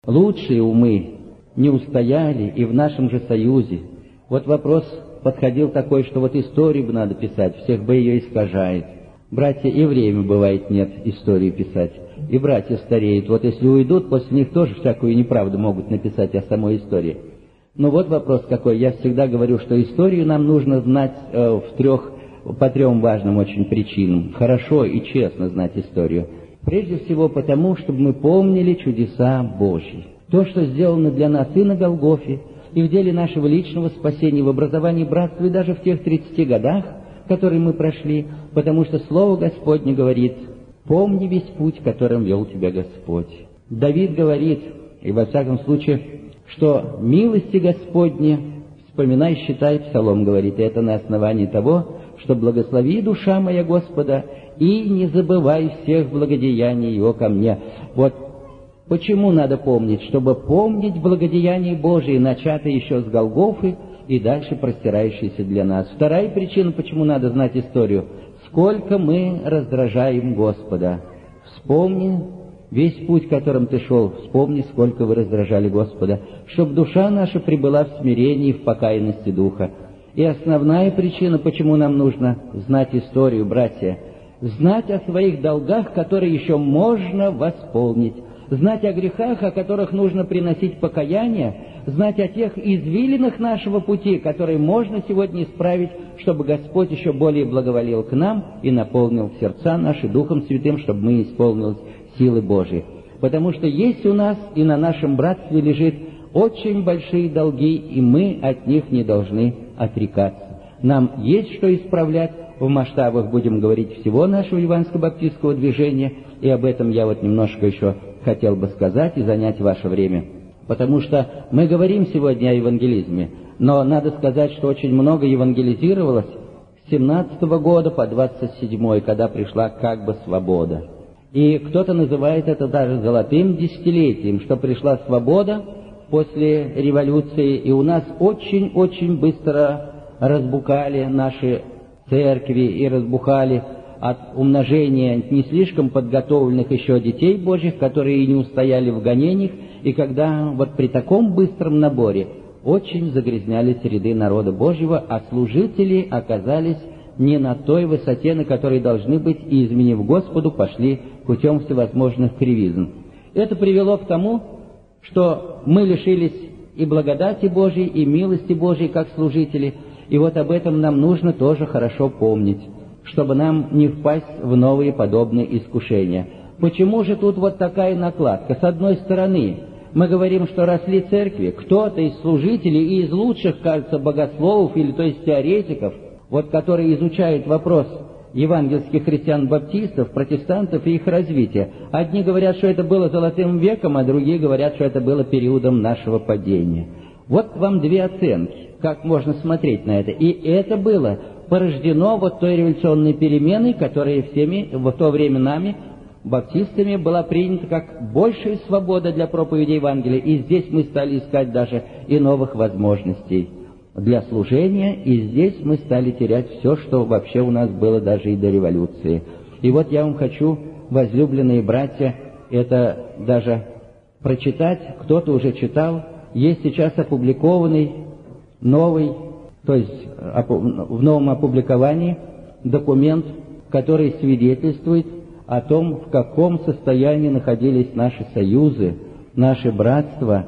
Лучшие умы не устояли и в нашем же союзе. Вот вопрос подходил такой, что вот историю бы надо писать, всех бы ее искажает. Братья, и время бывает нет истории писать, и братья стареют. Вот если уйдут, после них тоже всякую неправду могут написать о самой истории. Но вот вопрос какой. Я всегда говорю, что историю нам нужно знать по трем важным очень причинам. Хорошо и честно знать историю. Прежде всего потому, чтобы мы помнили чудеса Божьи. То, что сделано для нас и на Голгофе, и в деле нашего личного спасения, в образовании братства, и даже в тех 30 годах, которые мы прошли, потому что Слово Господне говорит: «Помни весь путь, которым вел тебя Господь». Давид говорит, и во всяком случае, что милости Господни вспоминай, считай, Псалом говорит, и это на основании того, что благослови душа моя Господа, и не забывай всех благодеяний Его ко мне. Вот почему надо помнить? Чтобы помнить благодеяния Божии, начатые еще с Голгофы и дальше простирающиеся для нас. Вторая причина, почему надо знать историю: сколько мы раздражаем Господа. Вспомни весь путь, которым ты шел, вспомни, сколько вы раздражали Господа, чтобы душа наша пребыла в смирении и в покаянности духа. И основная причина, почему нам нужно знать историю, братья: знать о своих долгах, которые еще можно восполнить, знать о грехах, о которых нужно приносить покаяние, знать о тех извилинах нашего пути, которые можно сегодня исправить, чтобы Господь еще более благоволил к нам и наполнил сердца наши Духом Святым, чтобы мы исполнились силы Божьей. Потому что есть у нас и на нашем братстве лежит очень большие долги, и мы от них не должны отрекаться. Нам есть что исправлять в масштабах, будем говорить, всего нашего евангельско-баптистского движения, и об этом я вот немножко еще хотел бы сказать и занять ваше время. Потому что мы говорим сегодня о евангелизме, но надо сказать, что очень много евангелизировалось с 17 года по 27, когда пришла как бы свобода. И кто-то называет это даже золотым десятилетием, что пришла свобода после революции, и у нас очень-очень быстро разбухали наши церкви и разбухали от умножения не слишком подготовленных еще детей Божьих, которые и не устояли в гонениях, и когда вот при таком быстром наборе очень загрязнялись ряды народа Божьего, а служители оказались не на той высоте, на которой должны быть, и, изменив Господу, пошли путем всевозможных кривизн. Это привело к тому, что мы лишились и благодати Божьей, и милости Божьей, как служители, и вот об этом нам нужно тоже хорошо помнить, чтобы нам не впасть в новые подобные искушения. Почему же тут вот такая накладка? С одной стороны, мы говорим, что росли церкви, кто-то из служителей и из лучших, кажется, богословов, или то есть теоретиков, вот которые изучают вопрос евангельских христиан-баптистов, протестантов и их развития. Одни говорят, что это было золотым веком, а другие говорят, что это было периодом нашего падения. Вот вам две оценки, как можно смотреть на это. И это было порождено вот той революционной переменой, которая всеми в то время нами, баптистами, была принята как большая свобода для проповеди Евангелия. И здесь мы стали искать даже и новых возможностей для служения, и здесь мы стали терять все, что вообще у нас было даже и до революции. И вот я вам хочу, возлюбленные братья, это даже прочитать, кто-то уже читал, есть сейчас опубликованный новый, то есть в новом опубликовании документ, который свидетельствует о том, в каком состоянии находились наши союзы, наши братства,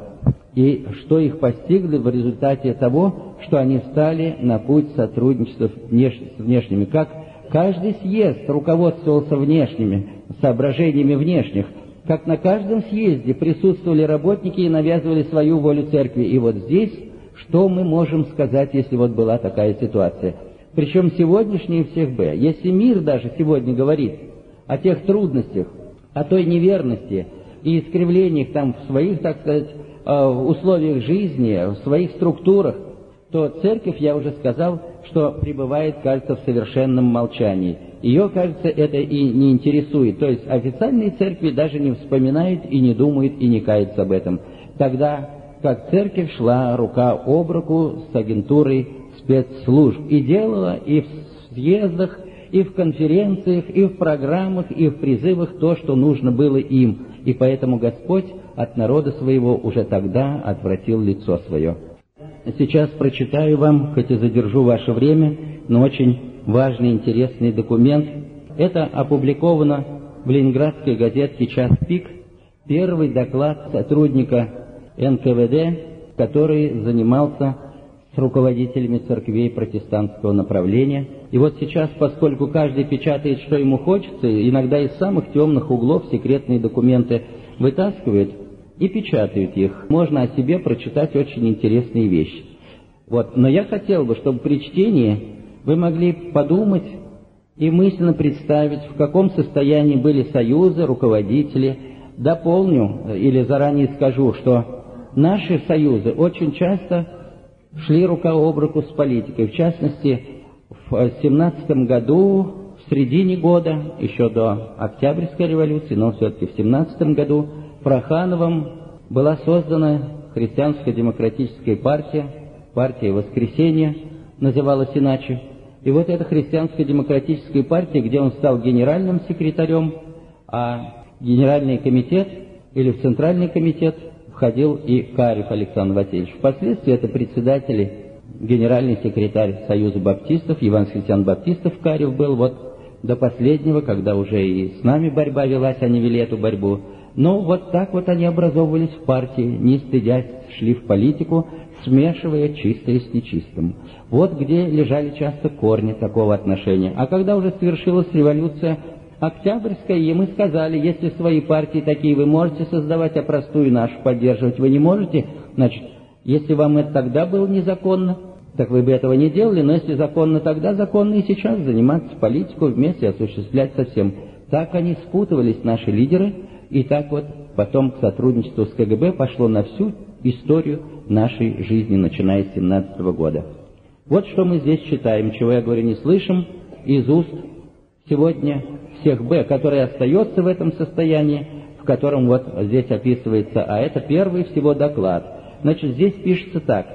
и что их постигли в результате того, что они встали на путь сотрудничества с внешними. Как каждый съезд руководствовался внешними соображениями внешних, как на каждом съезде присутствовали работники и навязывали свою волю церкви. И вот здесь, что мы можем сказать, если вот была такая ситуация? Причем сегодняшние всех бы, если мир даже сегодня говорит о тех трудностях, о той неверности и искривлениях там в своих, так сказать, условиях жизни, в своих структурах, то церковь, я уже сказал, что пребывает, кажется, в совершенном молчании. Ее, кажется, это и не интересует. То есть официальные церкви даже не вспоминают и не думают и не каются об этом. Тогда как церковь шла рука об руку с агентурой спецслужб и делала и в съездах, и в конференциях, и в программах, и в призывах то, что нужно было им. И поэтому Господь от народа своего уже тогда отвратил лицо свое. Сейчас прочитаю вам, хоть и задержу ваше время, но очень важный, интересный документ. Это опубликовано в ленинградской газетке «Час пик», первый доклад сотрудника НКВД, который занимался с руководителями церквей протестантского направления. И вот сейчас, поскольку каждый печатает, что ему хочется, иногда из самых темных углов секретные документы вытаскивают и печатают их, можно о себе прочитать очень интересные вещи. Вот. Но я хотел бы, чтобы при чтении вы могли подумать и мысленно представить, в каком состоянии были союзы, руководители. Дополню или заранее скажу, что наши союзы очень часто шли рука об руку с политикой. В частности, в 1917 году, в середине года, еще до Октябрьской революции, но все-таки в 1917 году, Прохановым была создана христианско-демократическая партия, партия «Воскресенье» называлась иначе. И вот эта христианско-демократическая партия, где он стал генеральным секретарем, а Генеральный комитет или в Центральный комитет входил и Карев Александр Васильевич. Впоследствии это председатель, генеральный секретарь Союза баптистов, евангелистян-баптистов Карев был, вот до последнего, когда уже и с нами борьба велась, они вели эту борьбу. Но вот так вот они образовывались в партии, не стыдясь, шли в политику, смешивая чистое с нечистым. Вот где лежали часто корни такого отношения. А когда уже совершилась революция Октябрьская, и мы сказали, если свои партии такие вы можете создавать, а простую нашу поддерживать вы не можете, значит, если вам это тогда было незаконно, так вы бы этого не делали, но если законно тогда, законно и сейчас заниматься политикой вместе, осуществлять совсем. Так они спутывались, наши лидеры, и так вот потом к сотрудничеству с КГБ пошло на всю историю нашей жизни, начиная с 1917 года. Вот что мы здесь читаем, чего, я говорю, не слышим из уст сегодня всех Б, который остается в этом состоянии, в котором вот здесь описывается, а это первый всего доклад. Значит, здесь пишется так,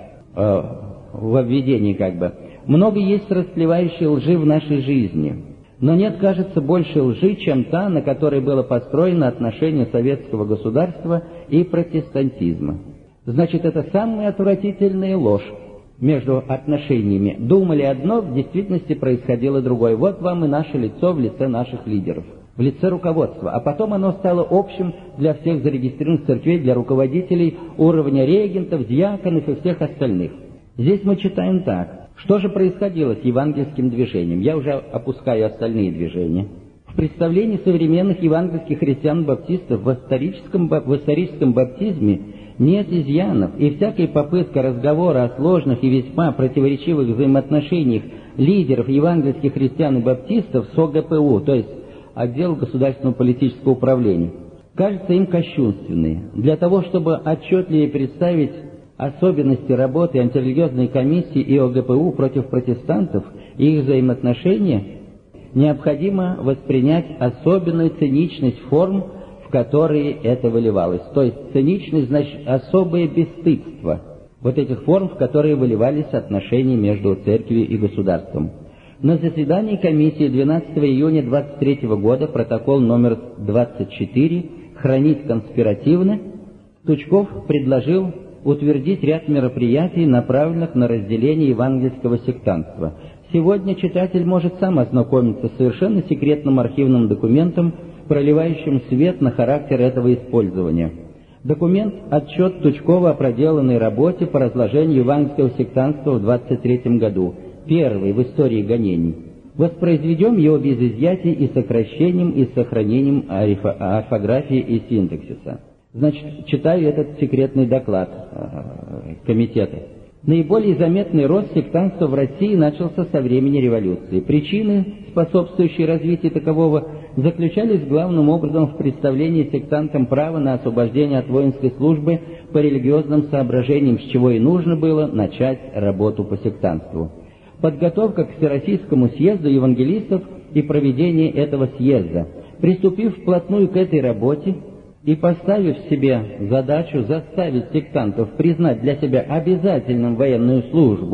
во введении как бы. Много есть растлевающей лжи в нашей жизни, но нет, кажется, больше лжи, чем та, на которой было построено отношение советского государства и протестантизма. Значит, это самая отвратительная ложь между отношениями. Думали одно, в действительности происходило другое. Вот вам и наше лицо в лице наших лидеров, в лице руководства. А потом оно стало общим для всех зарегистрированных церквей, для руководителей уровня регентов, диаконов и всех остальных. Здесь мы читаем так. Что же происходило с евангельским движением? Я уже опускаю остальные движения. В представлении современных евангельских христиан-баптистов в историческом баптизме нет изъянов, и всякая попытка разговора о сложных и весьма противоречивых взаимоотношениях лидеров евангельских христиан и баптистов с ОГПУ, то есть отдел государственного политического управления, кажется им кощунственной. Для того, чтобы отчетливее представить особенности работы антирелигиозной комиссии и ОГПУ против протестантов и их взаимоотношения, необходимо воспринять особенную циничность форм, в которые это выливалось. То есть циничность, значит, особое бесстыдство вот этих форм, в которые выливались отношения между церковью и государством. На заседании комиссии 12 июня 23 года, протокол номер 24, хранить конспиративно, Тучков предложил утвердить ряд мероприятий, направленных на разделение евангельского сектантства. Сегодня читатель может сам ознакомиться с совершенно секретным архивным документом, проливающим свет на характер этого использования. Документ – отчет Тучкова о проделанной работе по разложению евангельского сектантства в 23 году, первый в истории гонений. Воспроизведем его без изъятий и сокращением и сохранением орфографии и синтаксиса. Значит, читаю этот секретный доклад комитета. Наиболее заметный рост сектантства в России начался со времени революции. Причины, способствующие развитию такового, заключались главным образом в представлении сектантам права на освобождение от воинской службы по религиозным соображениям, с чего и нужно было начать работу по сектантству. Подготовка к Всероссийскому съезду евангелистов и проведение этого съезда. Приступив вплотную к этой работе и поставив себе задачу заставить сектантов признать для себя обязательным военную службу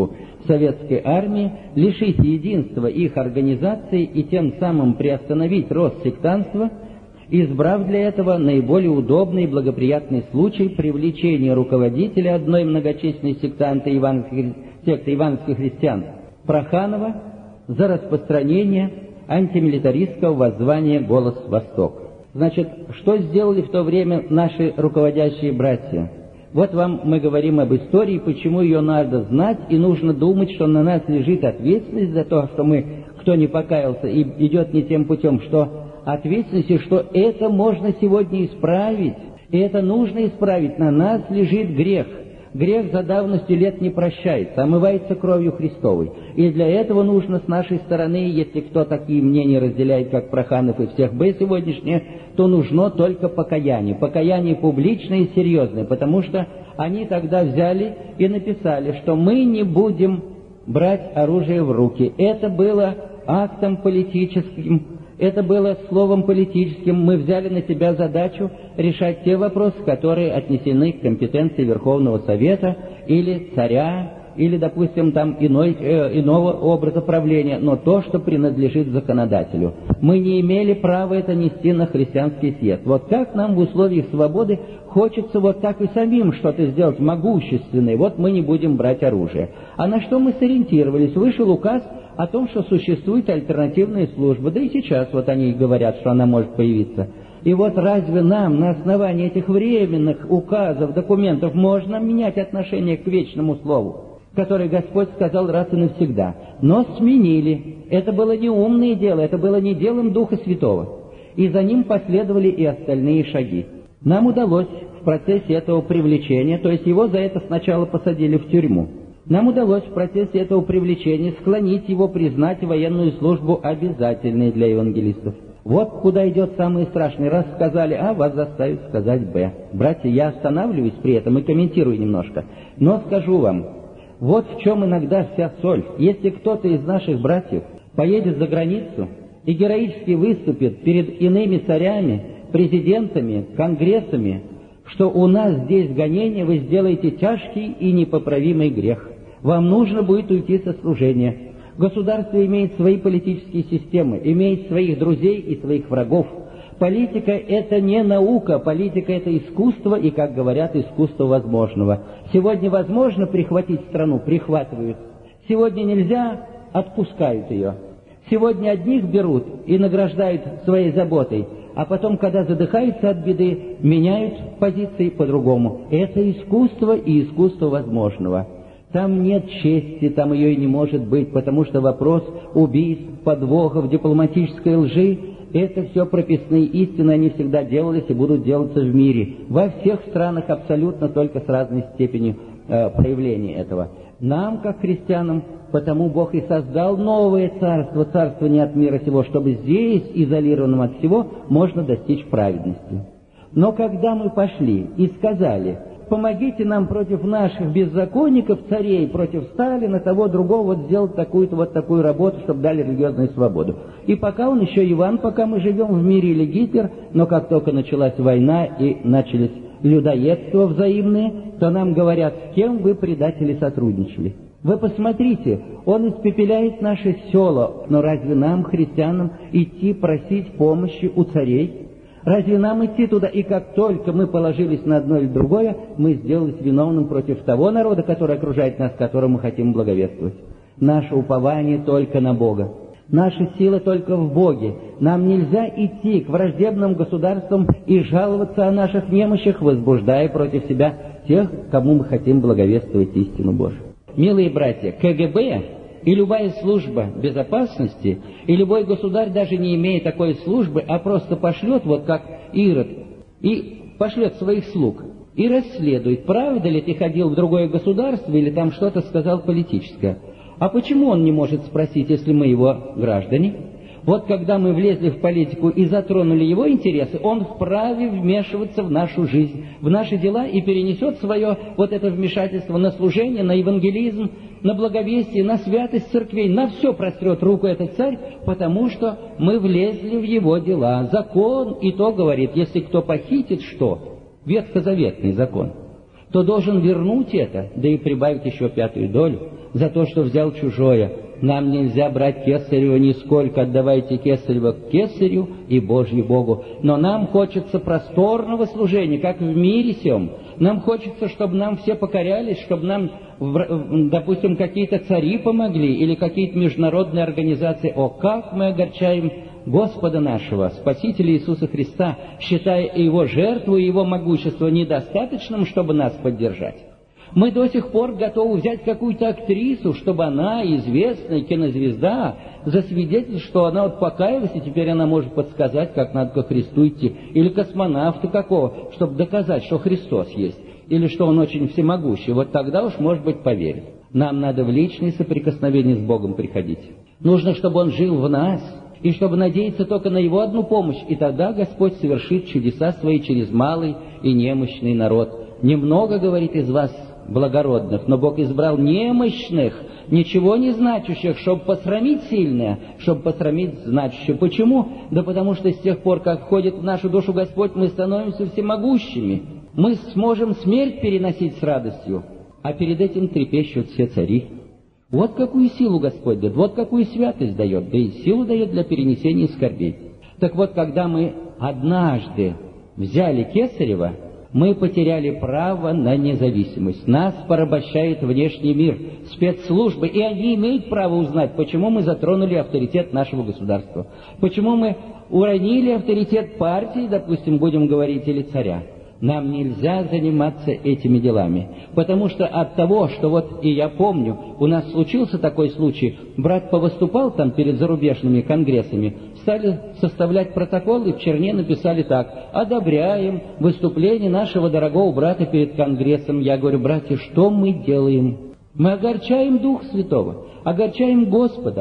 советской армии, лишить единства их организации и тем самым приостановить рост сектантства, избрав для этого наиболее удобный и благоприятный случай привлечения руководителя одной многочисленной секты евангельских христиан Проханова за распространение антимилитаристского воззвания «Голос Восток». Значит, что сделали в то время наши руководящие братья? Вот вам мы говорим об истории, почему ее надо знать, и нужно думать, что на нас лежит ответственность за то, что мы, кто не покаялся и идет не тем путем, что ответственность, и что это можно сегодня исправить, и это нужно исправить. На нас лежит грех. Грех за давностью лет не прощается, омывается кровью Христовой. И для этого нужно с нашей стороны, если кто такие мнения разделяет, как Проханов и всех Б сегодняшние, то нужно только покаяние. Покаяние публичное и серьезное, потому что они тогда взяли и написали, что мы не будем брать оружие в руки. Это было актом политическим, это было словом политическим. Мы взяли на себя задачу решать те вопросы, которые отнесены к компетенции Верховного Совета или царя, или, допустим, там иного образа правления, но то, что принадлежит законодателю. Мы не имели права это нести на христианский съезд. Вот как нам в условиях свободы хочется вот так и самим что-то сделать могущественное, вот мы не будем брать оружие. А на что мы сориентировались? Вышел указ о том, что существует альтернативная служба, да и сейчас вот они говорят, что она может появиться. И вот разве нам на основании этих временных указов, документов можно менять отношение к вечному слову, которое Господь сказал раз и навсегда? Но сменили. Это было не умное дело, это было не делом Духа Святого. И за ним последовали и остальные шаги. Нам удалось в процессе этого привлечения, то есть его за это сначала посадили в тюрьму, нам удалось в процессе этого привлечения склонить его признать военную службу обязательной для евангелистов. Вот куда идет самое страшное. Раз сказали А, вас заставят сказать Б. Братья, я останавливаюсь при этом и комментирую немножко. Но скажу вам, вот в чем иногда вся соль. Если кто-то из наших братьев поедет за границу и героически выступит перед иными царями, президентами, конгрессами, что у нас здесь гонение, вы сделаете тяжкий и непоправимый грех. Вам нужно будет уйти со служения. Государство имеет свои политические системы, имеет своих друзей и своих врагов. Политика — это не наука, политика — это искусство, и, как говорят, искусство возможного. Сегодня возможно прихватить страну, прихватывают. Сегодня нельзя, отпускают ее. Сегодня одних берут и награждают своей заботой, а потом, когда задыхаются от беды, меняют позиции по-другому. Это искусство и искусство возможного. Там нет чести, там ее и не может быть, потому что вопрос убийств, подвохов, дипломатической лжи — это все прописные истины, они всегда делались и будут делаться в мире. Во всех странах абсолютно, только с разной степенью проявления этого. Нам, как христианам, потому Бог и создал новое царство, царство не от мира сего, чтобы здесь, изолированным от всего, можно достичь праведности. Но когда мы пошли и сказали: помогите нам против наших беззаконников, царей, против Сталина, того, другого, вот сделать такую-то, вот такую работу, чтобы дали религиозную свободу. И пока он еще Иван, пока мы живем в мире, или Гитлер, но как только началась война и начались людоедства взаимные, то нам говорят: с кем вы, предатели, сотрудничали? Вы посмотрите, он испепеляет наши села, но разве нам, христианам, идти просить помощи у царей? Разве нам идти туда? И как только мы положились на одно или другое, мы сделались виновным против того народа, который окружает нас, которому мы хотим благовествовать. Наше упование только на Бога. Наша сила только в Боге. Нам нельзя идти к враждебным государствам и жаловаться о наших немощах, возбуждая против себя тех, кому мы хотим благовествовать истину Божию. Милые братья, КГБ и любая служба безопасности, и любой государь, даже не имея такой службы, а просто пошлет, вот как Ирод, и пошлет своих слуг, и расследует, правда ли ты ходил в другое государство, или там что-то сказал политическое. А почему он не может спросить, если мы его граждане? Вот когда мы влезли в политику и затронули его интересы, он вправе вмешиваться в нашу жизнь, в наши дела, и перенесет свое вот это вмешательство на служение, на евангелизм, на благовестие, на святость церквей, на все прострет руку этот царь, потому что мы влезли в его дела. Закон и то говорит: если кто похитит что? Ветхозаветный закон. то должен вернуть это, да и прибавить еще 5 долю за то, что взял чужое. Нам нельзя брать кесарево нисколько, отдавайте кесарево к кесарю и Божье Богу. Но нам хочется просторного служения, как в мире сем. Нам хочется, чтобы нам все покорялись, чтобы нам, допустим, какие-то цари помогли или какие-то международные организации. О, как мы огорчаем Господа нашего, Спасителя Иисуса Христа, считая Его жертву и Его могущество недостаточным, чтобы нас поддержать. Мы до сих пор готовы взять какую-то актрису, чтобы она, известная кинозвезда, засвидетельствовала, что она вот покаялась, и теперь она может подсказать, как надо ко Христу идти. Или космонавта какого, чтобы доказать, что Христос есть, или что Он очень всемогущий. Вот тогда уж, может быть, поверит. Нам надо в личное соприкосновение с Богом приходить. Нужно, чтобы Он жил в нас, и чтобы надеяться только на Его одну помощь, и тогда Господь совершит чудеса Свои через малый и немощный народ. Немного, говорит, из вас благородных, но Бог избрал немощных, ничего не значащих, чтобы посрамить сильное, чтобы посрамить значащее. Почему? Да потому что с тех пор, как входит в нашу душу Господь, мы становимся всемогущими. Мы сможем смерть переносить с радостью, а перед этим трепещут все цари. Вот какую силу Господь дает, вот какую святость дает, да и силу дает для перенесения скорбей. Так вот, когда мы однажды взяли кесарево, мы потеряли право на независимость. Нас порабощает внешний мир, спецслужбы, и они имеют право узнать, почему мы затронули авторитет нашего государства, почему мы уронили авторитет партии, допустим, будем говорить, или царя. Нам нельзя заниматься этими делами, потому что от того, что вот, и я помню, у нас случился такой случай, брат повыступал там перед зарубежными конгрессами, стали составлять протокол, и в черне написали так: «Одобряем выступление нашего дорогого брата перед конгрессом». Я говорю: братья, что мы делаем? Мы огорчаем Дух Святого, огорчаем Господа.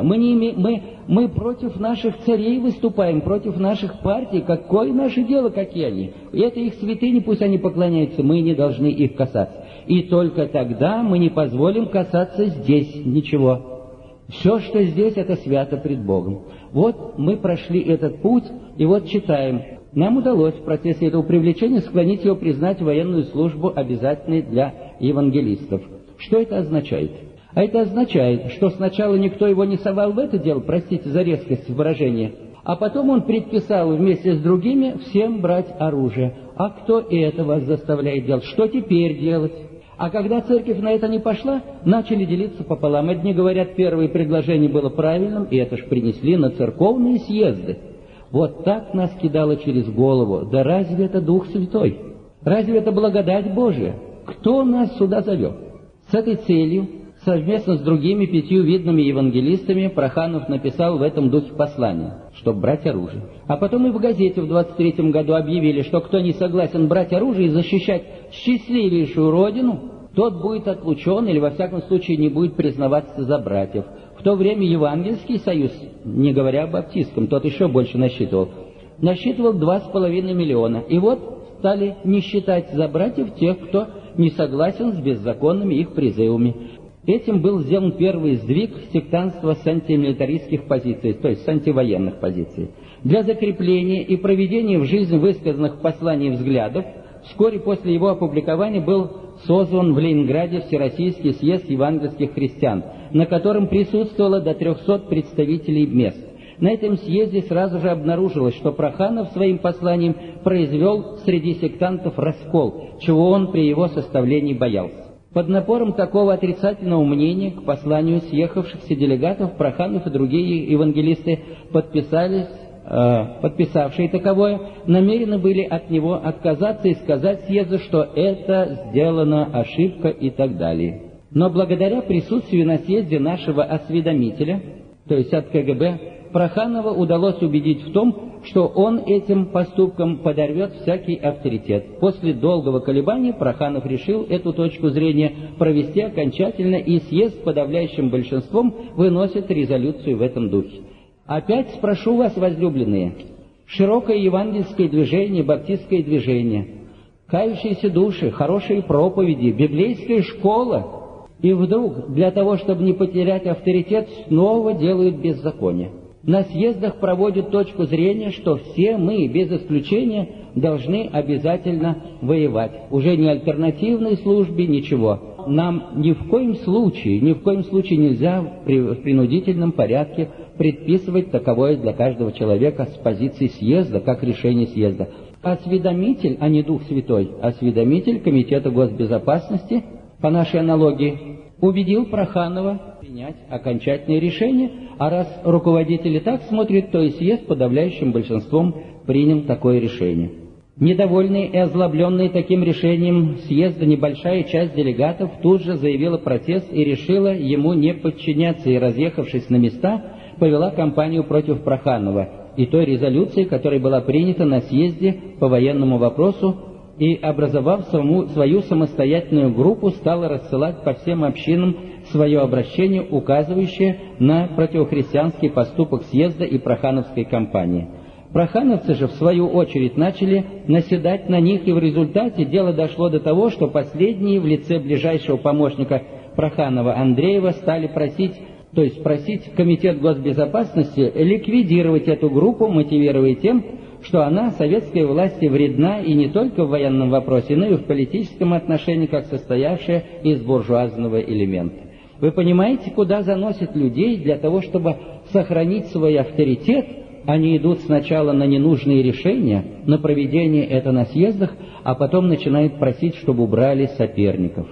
Мы против наших царей выступаем, против наших партий. Какое наше дело, какие они? И это их святыни, пусть они поклоняются, мы не должны их касаться. И только тогда мы не позволим касаться здесь ничего. Все, что здесь, это свято пред Богом. Вот мы прошли этот путь, и вот читаем. Нам удалось в процессе этого привлечения склонить его признать военную службу обязательной для евангелистов. Что это означает? А это означает, что сначала никто его не совал в это дело, простите за резкость выражения, а потом он предписал вместе с другими всем брать оружие. А кто это вас заставляет делать? Что теперь делать? А когда церковь на это не пошла, начали делиться пополам. Одни говорят, первое предложение было правильным, и это ж принесли на церковные съезды. Вот так нас кидало через голову. Да разве это Дух Святой? Разве это благодать Божия? Кто нас сюда зовет? С этой целью, совместно с другими 5 видными евангелистами, Проханов написал в этом духе послание, чтобы брать оружие. А потом и в газете в 23-м году объявили, что кто не согласен брать оружие и защищать счастливейшую родину, тот будет отлучен или, во всяком случае, не будет признаваться за братьев. В то время Евангельский союз, не говоря о баптистском, тот еще больше насчитывал 2,5 миллиона. И вот стали не считать за братьев тех, кто не согласен с беззаконными их призывами. Этим был сделан первый сдвиг сектантства с антимилитаристских позиций, то есть с антивоенных позиций. Для закрепления и проведения в жизнь высказанных в послании взглядов, вскоре после его опубликования был созван в Ленинграде Всероссийский съезд евангельских христиан, на котором присутствовало до 300 представителей мест. На этом съезде сразу же обнаружилось, что Проханов своим посланием произвел среди сектантов раскол, чего он при его составлении боялся. Под напором такого отрицательного мнения к посланию съехавшихся делегатов Проханов и другие евангелисты, подписавшие таковое, намерены были от него отказаться и сказать съезду, что это сделана ошибка и так далее. Но благодаря присутствию на съезде нашего осведомителя, то есть от КГБ, Проханова удалось убедить в том, что он этим поступком подорвет всякий авторитет. После долгого колебания Проханов решил эту точку зрения провести окончательно, и съезд с подавляющим большинством выносит резолюцию в этом духе. Опять спрошу вас, возлюбленные, широкое евангельское движение, баптистское движение, кающиеся души, хорошие проповеди, библейская школа, и вдруг, для того, чтобы не потерять авторитет, снова делают беззаконие. На съездах проводят точку зрения, что все мы, без исключения, должны обязательно воевать. Уже ни альтернативной службе, ничего. Нам ни в коем случае нельзя в принудительном порядке предписывать таковое для каждого человека с позиции съезда, как решение съезда. Осведомитель, а не Дух Святой, осведомитель Комитета госбезопасности, по нашей аналогии, убедил Проханова принять окончательное решение, а раз руководители так смотрят, то и съезд подавляющим большинством принял такое решение. Недовольный и озлобленный таким решением съезда небольшая часть делегатов тут же заявила протест и решила ему не подчиняться, и, разъехавшись на места, повела кампанию против Проханова и той резолюции, которая была принята на съезде по военному вопросу, и, образовав свою самостоятельную группу, стала рассылать по всем общинам свое обращение, указывающее на противохристианский поступок съезда и прохановской кампании. Прохановцы же, в свою очередь, начали наседать на них, и в результате дело дошло до того, что последние в лице ближайшего помощника Проханова Андреева стали просить Комитет госбезопасности ликвидировать эту группу, мотивируя тем, что она советской власти вредна и не только в военном вопросе, но и в политическом отношении, как состоявшая из буржуазного элемента. Вы понимаете, куда заносят людей для того, чтобы сохранить свой авторитет? Они идут сначала на ненужные решения, на проведение это на съездах, а потом начинают просить, чтобы убрали соперников.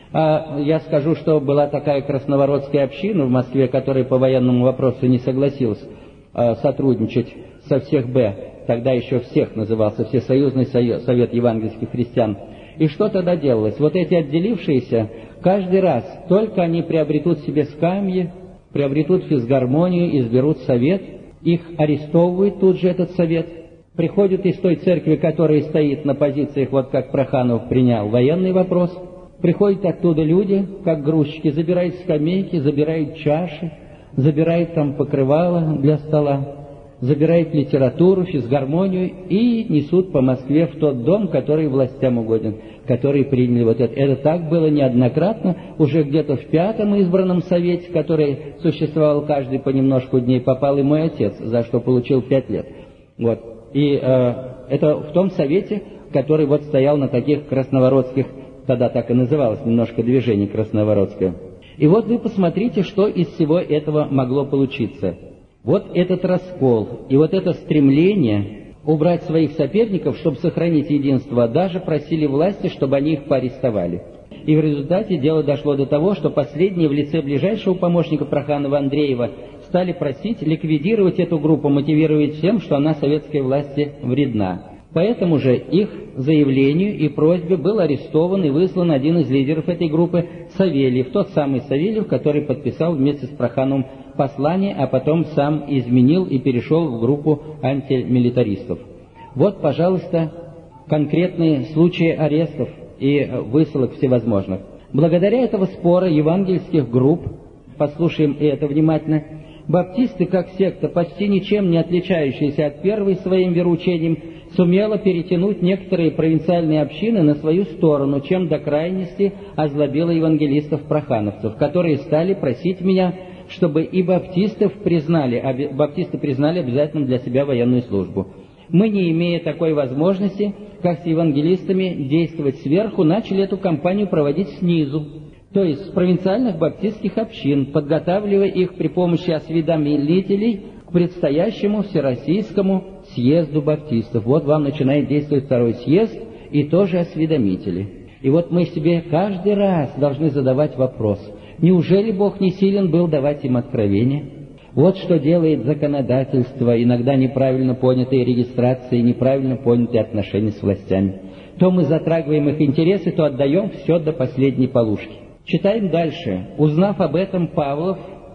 Я скажу, что была такая красноворотская община в Москве, которая по военному вопросу не согласилась сотрудничать со всех тогда еще всех назывался Всесоюзный совет евангельских христиан. И что тогда делалось? Вот эти отделившиеся, каждый раз только они приобретут себе скамьи, приобретут физгармонию, изберут совет, их арестовывают тут же этот совет, приходят из той церкви, которая стоит на позициях, вот как Проханов принял военный вопрос, приходят оттуда люди, как грузчики, забирают скамейки, забирают чаши, забирают там покрывало для стола, забирают литературу, физгармонию и несут по Москве в тот дом, который властям угоден, который приняли вот это. Это так было неоднократно, уже где-то в 5-м избранном совете, который существовал каждый понемножку дней, попал и мой отец, за что получил 5 лет. Вот. И это в том совете, который вот стоял на таких красноворотских, тогда так и называлось немножко движение красноворотское. И вот вы посмотрите, что из всего этого могло получиться. Вот этот раскол и вот это стремление убрать своих соперников, чтобы сохранить единство, даже просили власти, чтобы они их поарестовали. И в результате дело дошло до того, что последние в лице ближайшего помощника Проханова Андреева стали просить ликвидировать эту группу, мотивируя тем, что она советской власти вредна. Поэтому же их заявлению и просьбе был арестован и выслан один из лидеров этой группы, Савельев, тот самый Савельев, который подписал вместе с Прохановым послание, а потом сам изменил и перешел в группу антимилитаристов. Вот, пожалуйста, конкретные случаи арестов и высылок всевозможных. Благодаря этого спора евангельских групп, послушаем и это внимательно, баптисты, как секта, почти ничем не отличающиеся от первой своим вероучением, сумела перетянуть некоторые провинциальные общины на свою сторону, чем до крайности озлобила евангелистов-прохановцев, которые стали просить меня, чтобы и баптисты признали обязательным для себя военную службу. Мы, не имея такой возможности, как с евангелистами, действовать сверху, начали эту кампанию проводить снизу, то есть с провинциальных баптистских общин, подготавливая их при помощи осведомителей к предстоящему всероссийскому съезду баптистов. Вот вам начинает действовать второй съезд и тоже осведомители. И вот мы себе каждый раз должны задавать вопрос: неужели Бог не силен был давать им откровение? Вот что делает законодательство, иногда неправильно понятые регистрации, неправильно понятые отношения с властями. То мы затрагиваем их интересы, то отдаем все до последней полушки. Читаем дальше. Узнав об этом, Павлов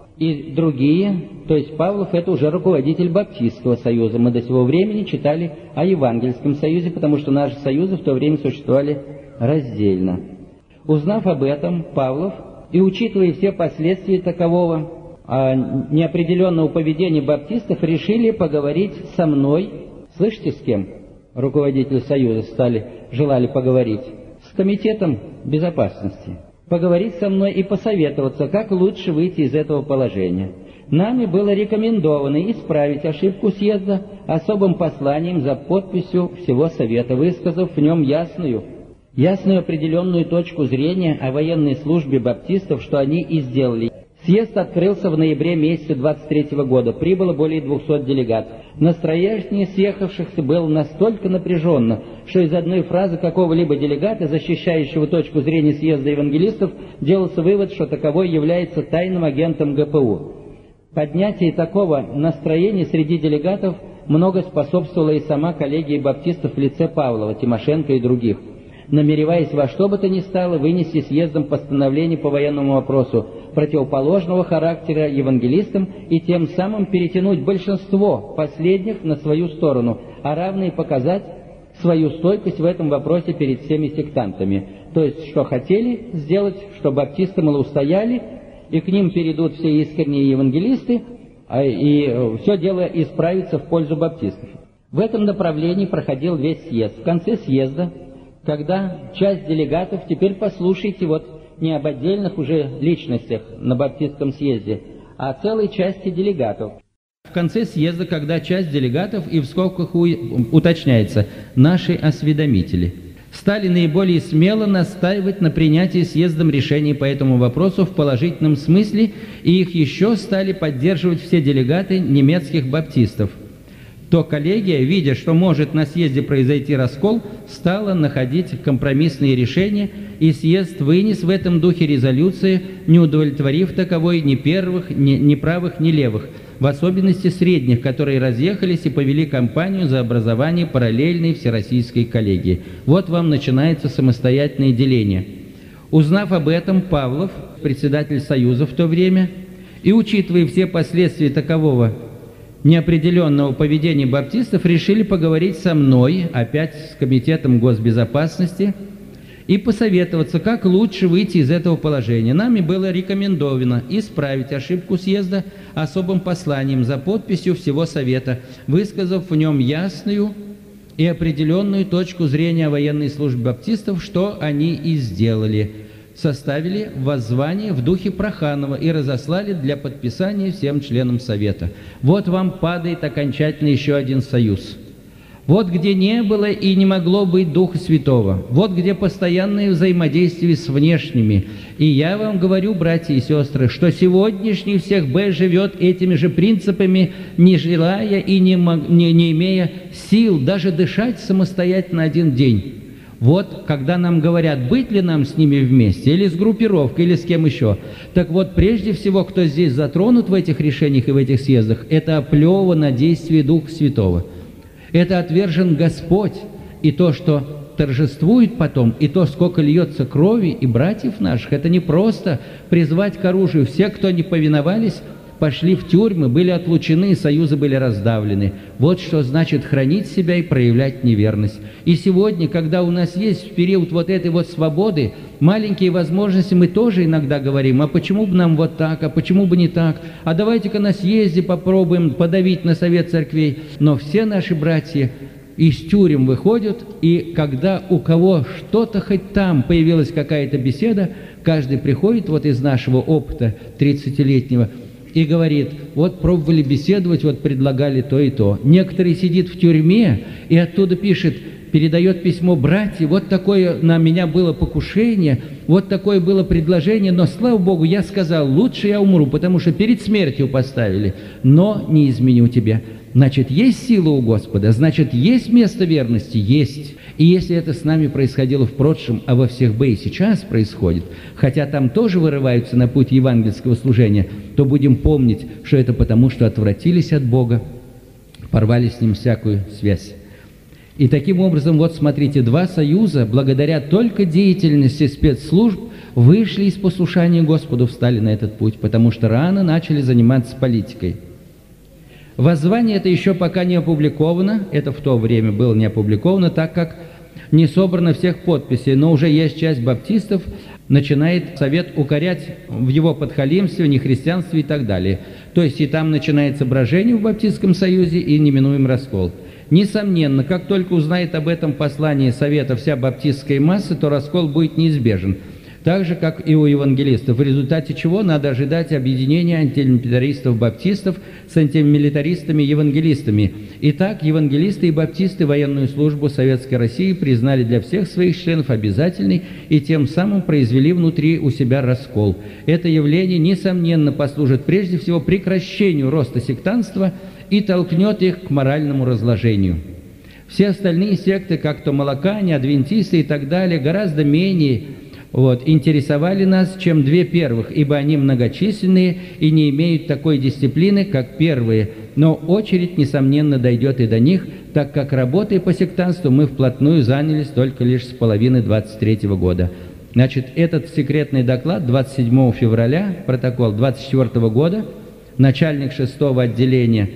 и другие, то есть Павлов — это уже руководитель Баптистского союза. Мы до сего времени читали о Евангельском союзе, потому что наши союзы в то время существовали раздельно. Узнав об этом, Павлов, и учитывая все последствия такового неопределенного поведения баптистов, решили поговорить со мной. Слышите, с кем? Руководители союза желали поговорить с Комитетом безопасности. Поговорить со мной и посоветоваться, как лучше выйти из этого положения. Нами было рекомендовано исправить ошибку съезда особым посланием за подписью всего Совета, высказав в нем ясную определенную точку зрения о военной службе баптистов, что они и сделали. Съезд открылся в ноябре месяце 23 года, прибыло более 200 делегатов. Настроение съехавшихся было настолько напряженно, что из одной фразы какого-либо делегата, защищающего точку зрения съезда евангелистов, делался вывод, что таковой является тайным агентом ГПУ. Поднятию такого настроения среди делегатов много способствовала и сама коллегия баптистов в лице Павлова, Тимошенко и других, намереваясь во что бы то ни стало вынести съездом постановление по военному вопросу противоположного характера евангелистам и тем самым перетянуть большинство последних на свою сторону, а равно и показать свою стойкость в этом вопросе перед всеми сектантами. То есть, что хотели сделать, что баптисты, мол, устояли, и к ним перейдут все искренние евангелисты, и все дело исправится в пользу баптистов. В этом направлении проходил весь съезд. В конце съезда, когда часть делегатов, теперь послушайте, вот не об отдельных уже личностях на Баптистском съезде, а о целой части делегатов. В конце съезда, когда часть делегатов, и в скобках уточняется, наши осведомители, стали наиболее смело настаивать на принятии съездом решений по этому вопросу в положительном смысле, и их еще стали поддерживать все делегаты немецких баптистов, то коллегия, видя, что может на съезде произойти раскол, стала находить компромиссные решения, и съезд вынес в этом духе резолюции, не удовлетворив таковой ни первых, ни правых, ни левых, в особенности средних, которые разъехались и повели кампанию за образование параллельной всероссийской коллегии. Вот вам начинается самостоятельное деление. Узнав об этом, Павлов, председатель Союза в то время, и учитывая все последствия такового неопределенного поведения баптистов, решили поговорить со мной, опять с Комитетом госбезопасности, и посоветоваться, как лучше выйти из этого положения. Нами было рекомендовано исправить ошибку съезда особым посланием за подписью всего Совета, высказав в нем ясную и определенную точку зрения о военной службе баптистов, что они и сделали. Составили воззвание в духе Проханова и разослали для подписания всем членам Совета. Вот вам падает окончательно еще один союз. Вот где не было и не могло быть Духа Святого. Вот где постоянное взаимодействие с внешними. И я вам говорю, братья и сестры, что сегодняшний всех Б живет этими же принципами, не желая и не имея сил даже дышать самостоятельно один день. Вот, когда нам говорят, быть ли нам с ними вместе, или с группировкой, или с кем еще, так вот, прежде всего, кто здесь затронут в этих решениях и в этих съездах, это оплева на действие Духа Святого. Это отвержен Господь, и то, что торжествует потом, и то, сколько льется крови и братьев наших, это не просто призвать к оружию. Все, кто не повиновались, пошли в тюрьмы, были отлучены, союзы были раздавлены. Вот что значит хранить себя и проявлять неверность. И сегодня, когда у нас есть в период вот этой вот свободы, маленькие возможности, мы тоже иногда говорим, а почему бы нам вот так, а почему бы не так, а давайте-ка на съезде попробуем подавить на совет церквей. Но все наши братья из тюрем выходят, и когда у кого что-то хоть там появилась какая-то беседа, каждый приходит вот из нашего опыта 30-летнего, и говорит, вот пробовали беседовать, вот предлагали то и то. Некоторый сидит в тюрьме и оттуда пишет, передает письмо: братья, вот такое на меня было покушение, вот такое было предложение, но, слава Богу, я сказал, лучше я умру, потому что перед смертью поставили, но не изменю тебя. Значит, есть сила у Господа, значит, есть место верности, есть. И если это с нами происходило в прошлом, а во всех Б и сейчас происходит, хотя там тоже вырываются на путь евангельского служения, то будем помнить, что это потому, что отвратились от Бога, порвали с Ним всякую связь. И таким образом, вот смотрите, два союза, благодаря только деятельности спецслужб, вышли из послушания Господу, встали на этот путь, потому что рано начали заниматься политикой. Воззвание это еще пока не опубликовано, это в то время было не опубликовано, так как не собрано всех подписей, но уже есть часть баптистов, начинает совет укорять в его подхалимстве, нехристианстве и так далее. То есть и там начинается брожение в Баптистском союзе и неминуем раскол. Несомненно, как только узнает об этом послании совета вся баптистская масса, то раскол будет неизбежен. так же, как и у евангелистов, в результате чего надо ожидать объединения антимилитаристов-баптистов с антимилитаристами-евангелистами. Итак, евангелисты и баптисты военную службу Советской России признали для всех своих членов обязательной и тем самым произвели внутри у себя раскол. Это явление, несомненно, послужит прежде всего прекращению роста сектантства и толкнет их к моральному разложению. Все остальные секты, как то молокане, адвентисты и так далее, гораздо менее интересовали нас, чем две первых, ибо они многочисленные и не имеют такой дисциплины, как первые. Но очередь, несомненно, дойдет и до них, так как работой по сектантству мы вплотную занялись только лишь с половины 23 года. Значит, этот секретный доклад 27 февраля, протокол 24 года, начальник 6-го отделения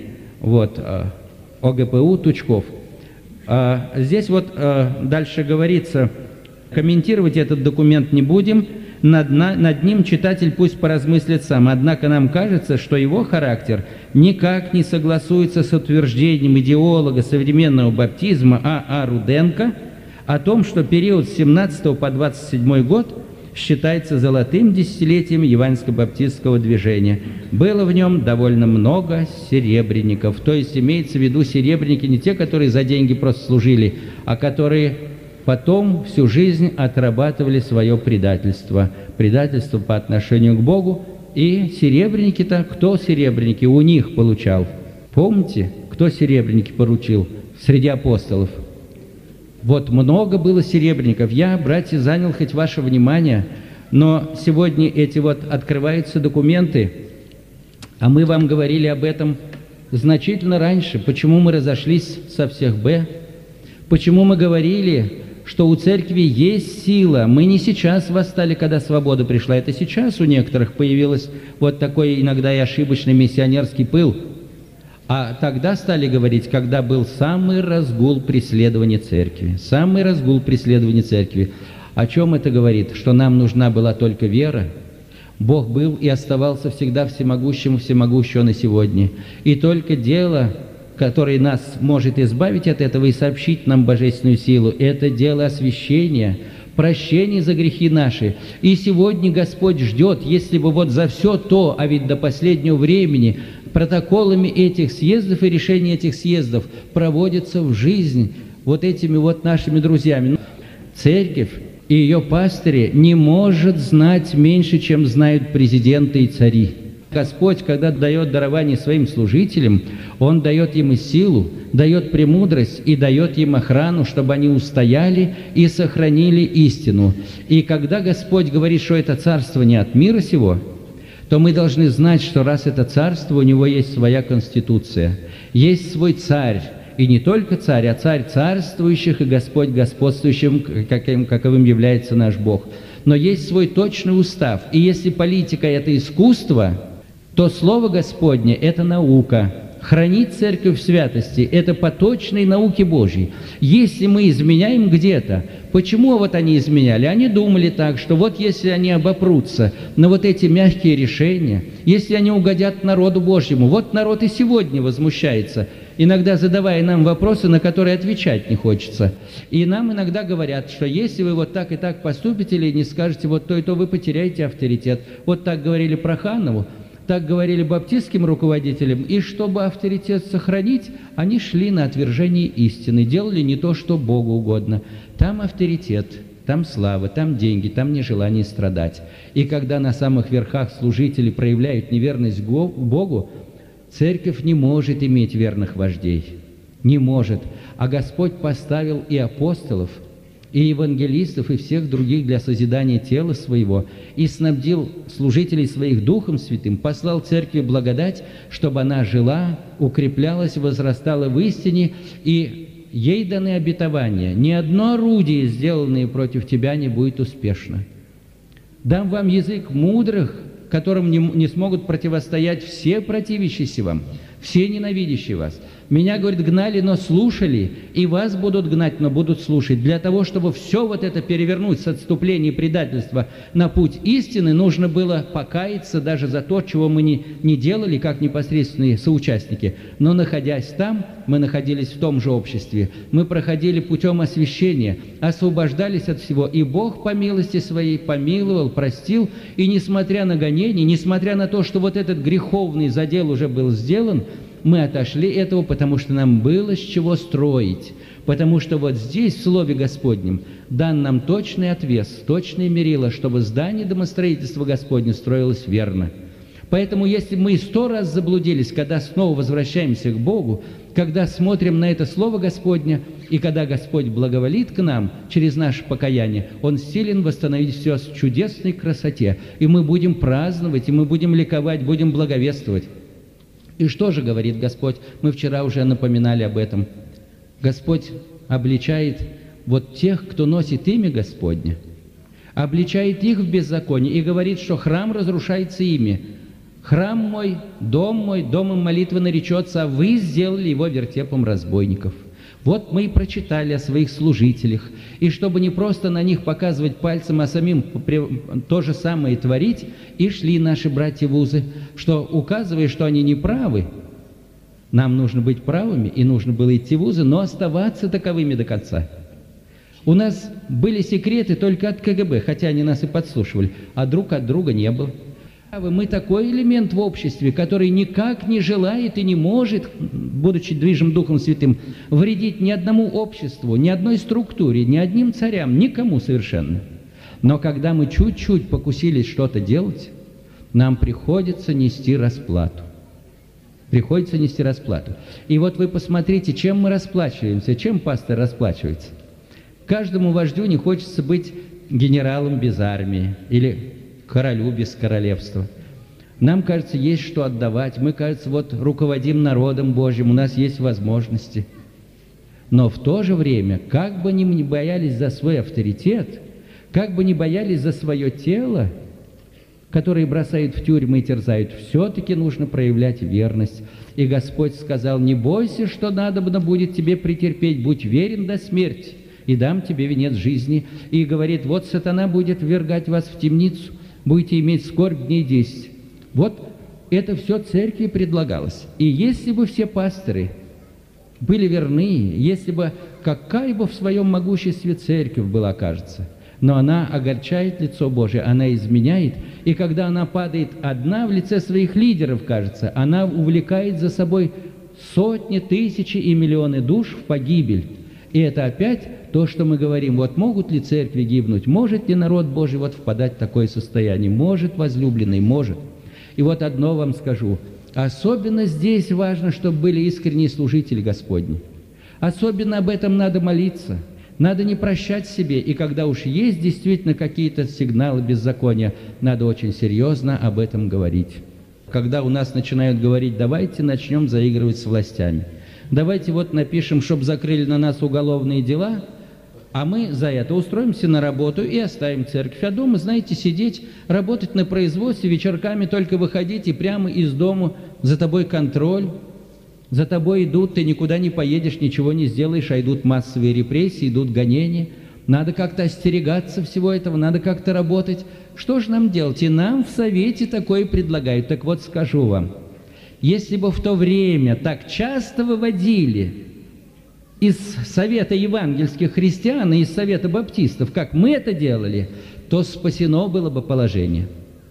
ОГПУ Тучков. Здесь дальше говорится, комментировать этот документ не будем, над ним читатель пусть поразмыслит сам, однако нам кажется, что его характер никак не согласуется с утверждением идеолога современного баптизма А.А. Руденко о том, что период с 17 по 27 год считается золотым десятилетием евангельско-баптистского движения. Было в нем довольно много серебряников, то есть имеется в виду серебряники не те, которые за деньги просто служили, а которые потом всю жизнь отрабатывали свое предательство по отношению к Богу. И серебряники-то, кто серебряники у них получал? Помните, кто серебряники поручил среди апостолов? Много было серебряников. Я, братья, занял хоть ваше внимание, но сегодня эти открываются документы, а мы вам говорили об этом значительно раньше. Почему мы разошлись со всех Б? Почему мы говорили, что у церкви есть сила? Мы не сейчас восстали, когда свобода пришла. Это сейчас у некоторых появилось такой иногда и ошибочный миссионерский пыл. А тогда стали говорить, когда был самый разгул преследования церкви. Самый разгул преследования церкви. О чем это говорит? Что нам нужна была только вера. Бог был и оставался всегда всемогущим Он и сегодня. И только дело, которое нас может избавить от этого и сообщить нам божественную силу, это дело освящения, прощения за грехи наши. И сегодня Господь ждет, если бы за все то, а ведь до последнего времени протоколами этих съездов и решения этих съездов проводятся в жизнь этими нашими друзьями. Церковь и ее пастыри не может знать меньше, чем знают президенты и цари. Господь, когда дает дарование своим служителям, Он дает им и силу, дает премудрость и дает им охрану, чтобы они устояли и сохранили истину. И когда Господь говорит, что это царство не от мира сего, то мы должны знать, что раз это царство, у него есть своя конституция, есть свой царь, и не только царь, а царь царствующих и Господь господствующим, каковым является наш Бог. Но есть свой точный устав, и если политика – это искусство, то Слово Господне – это наука. Хранить церковь в святости – это по точной науке Божьей. Если мы изменяем где-то, почему они изменяли? Они думали так, что если они обопрутся на эти мягкие решения, если они угодят народу Божьему, народ и сегодня возмущается, иногда задавая нам вопросы, на которые отвечать не хочется. И нам иногда говорят, что если вы так и так поступите или не скажете то и то, вы потеряете авторитет. Так говорили Проханову. Так говорили баптистским руководителям, и чтобы авторитет сохранить, они шли на отвержение истины, делали не то, что Богу угодно. Там авторитет, там слава, там деньги, там нежелание страдать. И когда на самых верхах служители проявляют неверность Богу, церковь не может иметь верных вождей. Не может. А Господь поставил и апостолов, и евангелистов, и всех других для созидания тела своего, и снабдил служителей своих Духом Святым, послал церкви благодать, чтобы она жила, укреплялась, возрастала в истине, и ей даны обетования. Ни одно орудие, сделанное против тебя, не будет успешно. Дам вам язык мудрых, которым не смогут противостоять все противящиеся вам, все ненавидящие вас. Меня, говорит, гнали, но слушали, и вас будут гнать, но будут слушать. Для того, чтобы все вот это перевернуть с отступления и предательства на путь истины, нужно было покаяться даже за то, чего мы не делали, как непосредственные соучастники. Но, находясь там, мы находились в том же обществе. Мы проходили путем освящения, освобождались от всего, и Бог по милости Своей помиловал, простил, и несмотря на гонения, несмотря на то, что вот этот греховный задел уже был сделан, мы отошли этого, потому что нам было с чего строить. Потому что вот здесь, в Слове Господнем, дан нам точный отвес, точное мерило, чтобы здание домостроительства Господне строилось верно. Поэтому, если мы 100 раз заблудились, когда снова возвращаемся к Богу, когда смотрим на это Слово Господне, и когда Господь благоволит к нам через наше покаяние, Он силен восстановить все в чудесной красоте. И мы будем праздновать, и мы будем ликовать, будем благовествовать. И что же говорит Господь? Мы вчера уже напоминали об этом. Господь обличает вот тех, кто носит имя Господне, обличает их в беззаконии и говорит, что храм разрушается ими. Храм мой, домом молитвы наречется, а вы сделали его вертепом разбойников. Вот мы и прочитали о своих служителях, и чтобы не просто на них показывать пальцем, а самим то же самое творить, и шли наши братья-вузы, что, указывая, что они не правы, нам нужно быть правыми, и нужно было идти в вузы, но оставаться таковыми до конца. У нас были секреты только от КГБ, хотя они нас и подслушивали, а друг от друга не было. Мы такой элемент в обществе, который никак не желает и не может, будучи движим Духом Святым, вредить ни одному обществу, ни одной структуре, ни одним царям, никому совершенно. Но когда мы чуть-чуть покусились что-то делать, нам приходится нести расплату. Приходится нести расплату. И вот вы посмотрите, чем мы расплачиваемся, чем пастор расплачивается. Каждому вождю не хочется быть генералом без армии или королю без королевства. Нам, кажется, есть что отдавать. Мы, кажется, вот руководим народом Божьим, у нас есть возможности. Но в то же время, как бы ни боялись за свой авторитет, как бы ни боялись за свое тело, которое бросают в тюрьмы и терзают, все-таки нужно проявлять верность. И Господь сказал: не бойся, что надобно будет тебе претерпеть, будь верен до смерти, и дам тебе венец жизни. И говорит: вот сатана будет ввергать вас в темницу, будете иметь скорбь дней 10. Вот это все церкви предлагалось. И если бы все пасторы были верны, если бы какая бы в своем могуществе церковь была, кажется, но она огорчает лицо Божие, она изменяет, и когда она падает одна в лице своих лидеров, кажется, она увлекает за собой сотни, тысячи и миллионы душ в погибель. И это опять то, что мы говорим: вот могут ли церкви гибнуть, может ли народ Божий вот впадать в такое состояние, может, возлюбленный, может. И вот одно вам скажу: особенно здесь важно, чтобы были искренние служители Господни. Особенно об этом надо молиться, надо не прощать себе, и когда уж есть действительно какие-то сигналы беззакония, надо очень серьезно об этом говорить. Когда у нас начинают говорить: давайте начнем заигрывать с властями, давайте вот напишем, чтобы закрыли на нас уголовные дела, а мы за это устроимся на работу и оставим церковь. А дома, знаете, сидеть, работать на производстве, вечерками только выходить, и прямо из дома за тобой контроль, за тобой идут, ты никуда не поедешь, ничего не сделаешь, а идут массовые репрессии, идут гонения. Надо как-то остерегаться всего этого, надо как-то работать. Что же нам делать? И нам в совете такое предлагают. Так вот скажу вам, если бы в то время так часто выводили из совета евангельских христиан и из совета баптистов, как мы это делали, то спасено было бы положение.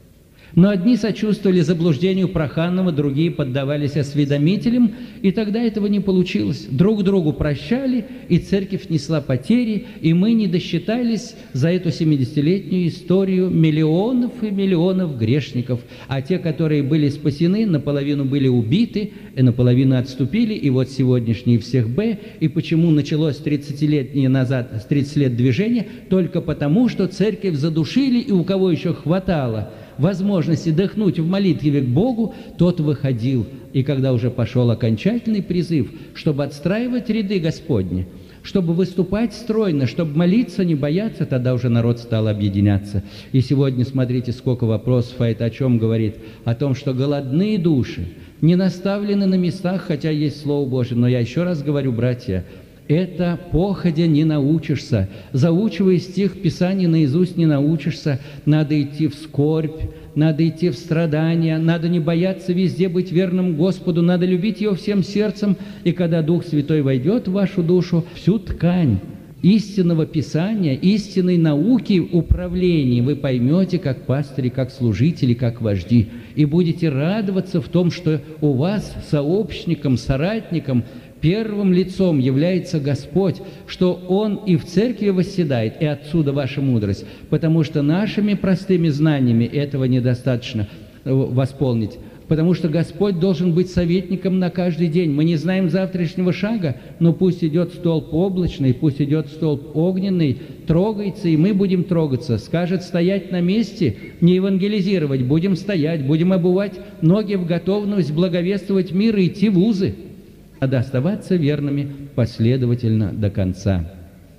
Но одни сочувствовали заблуждению Проханова, другие поддавались осведомителям, и тогда этого не получилось. Друг другу прощали, и церковь несла потери, и мы не досчитались за эту 70-летнюю историю миллионов и миллионов грешников. А те, которые были спасены, наполовину были убиты, и наполовину отступили, и вот сегодняшний всех Б. И почему началось 30 лет назад, 30 лет движения? Только потому, что церковь задушили, и у кого еще хватало возможности дыхнуть в молитве к Богу, тот выходил. И когда уже пошел окончательный призыв, чтобы отстраивать ряды Господни, чтобы выступать стройно, чтобы молиться, не бояться, тогда уже народ стал объединяться. И сегодня смотрите, сколько вопросов, а это о чем говорит? О том, что голодные души, не наставлены на местах, хотя есть Слово Божие. Но я еще раз говорю, братья, это походя не научишься. Заучивая стих Писания наизусть не научишься. Надо идти в скорбь, надо идти в страдания, надо не бояться везде быть верным Господу, надо любить Его всем сердцем. И когда Дух Святой войдет в вашу душу, всю ткань истинного Писания, истинной науки управления вы поймете как пастыри, как служители, как вожди. И будете радоваться в том, что у вас сообщником, соратником, первым лицом является Господь, что Он и в церкви восседает, и отсюда ваша мудрость, потому что нашими простыми знаниями этого недостаточно восполнить, потому что Господь должен быть советником на каждый день. Мы не знаем завтрашнего шага, но пусть идет столб облачный, пусть идет столб огненный, трогается, и мы будем трогаться. Скажет стоять на месте, не евангелизировать, будем стоять, будем обувать ноги в готовность благовествовать мир и идти в вузы. Надо оставаться верными последовательно до конца.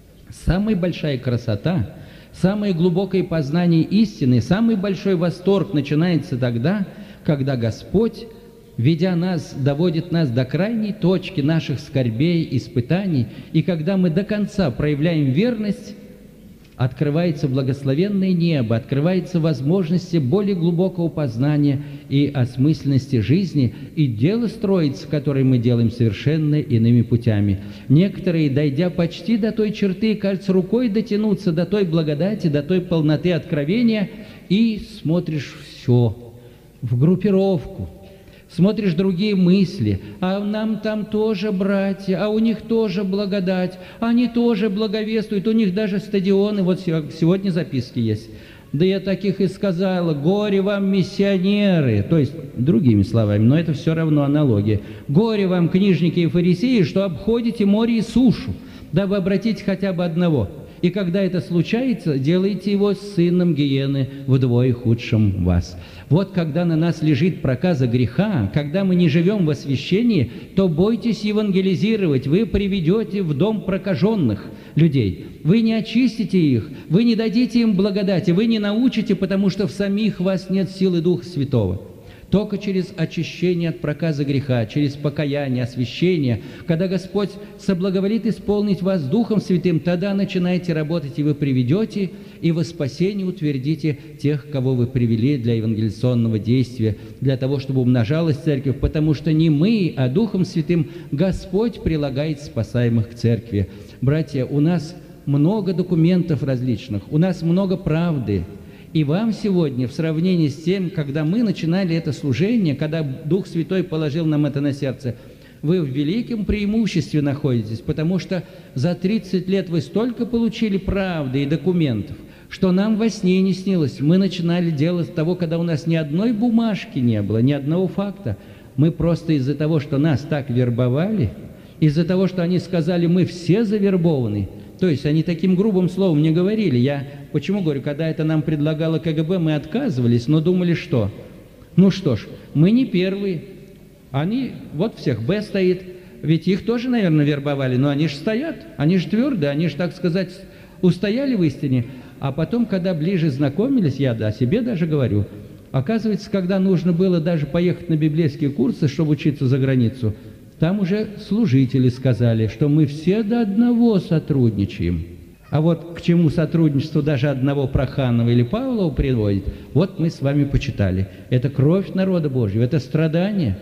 Самая большая красота, самое глубокое познание истины, самый большой восторг начинается тогда, когда Господь, ведя нас, доводит нас до крайней точки наших скорбей, испытаний, и когда мы до конца проявляем верность, открывается благословенное небо, открываются возможности более глубокого познания и осмысленности жизни, и дело строится, которое мы делаем совершенно иными путями. Некоторые, дойдя почти до той черты, кажется, рукой дотянуться до той благодати, до той полноты откровения, и смотришь все в группировку. Смотришь другие мысли, а нам там тоже братья, а у них тоже благодать, они тоже благовествуют, у них даже стадионы, вот сегодня записки есть. Да я таких и сказала, горе вам, миссионеры, то есть другими словами, но это все равно аналогия. Горе вам, книжники и фарисеи, что обходите море и сушу, дабы обратить хотя бы одного. И когда это случается, делайте его сыном гиены вдвое худшим вас. Вот когда на нас лежит проказа греха, когда мы не живем в освящении, то бойтесь евангелизировать. Вы приведете в дом прокаженных людей. Вы не очистите их, вы не дадите им благодати, вы не научите, потому что в самих вас нет силы Духа Святого. Только через очищение от проказа греха, через покаяние, освящение, когда Господь соблаговолит исполнить вас Духом Святым, тогда начинаете работать, и вы приведете, и во спасении утвердите тех, кого вы привели для евангелизационного действия, для того, чтобы умножалась церковь, потому что не мы, а Духом Святым Господь прилагает спасаемых к церкви. Братья, у нас много документов различных, у нас много правды. И вам сегодня, в сравнении с тем, когда мы начинали это служение, когда Дух Святой положил нам это на сердце, вы в великом преимуществе находитесь, потому что за 30 лет вы столько получили правды и документов, что нам во сне не снилось. Мы начинали делать с того, когда у нас ни одной бумажки не было, ни одного факта. Мы просто из-за того, что нас так вербовали, из-за того, что они сказали, мы все завербованы, то есть они таким грубым словом не говорили. Я почему говорю, когда это нам предлагало КГБ, мы отказывались, но думали, что? Ну что ж, мы не первые. Они, вот всех Б стоит, ведь их тоже, наверное, вербовали, но они же стоят, они же твердые, они же, так сказать, устояли в истине. А потом, когда ближе знакомились, я о себе даже говорю, оказывается, когда нужно было даже поехать на библейские курсы, чтобы учиться за границу, там уже служители сказали, что мы все до одного сотрудничаем. А вот к чему сотрудничество даже одного Проханова или Павлова приводит, вот мы с вами почитали. Это кровь народа Божьего, это страдание.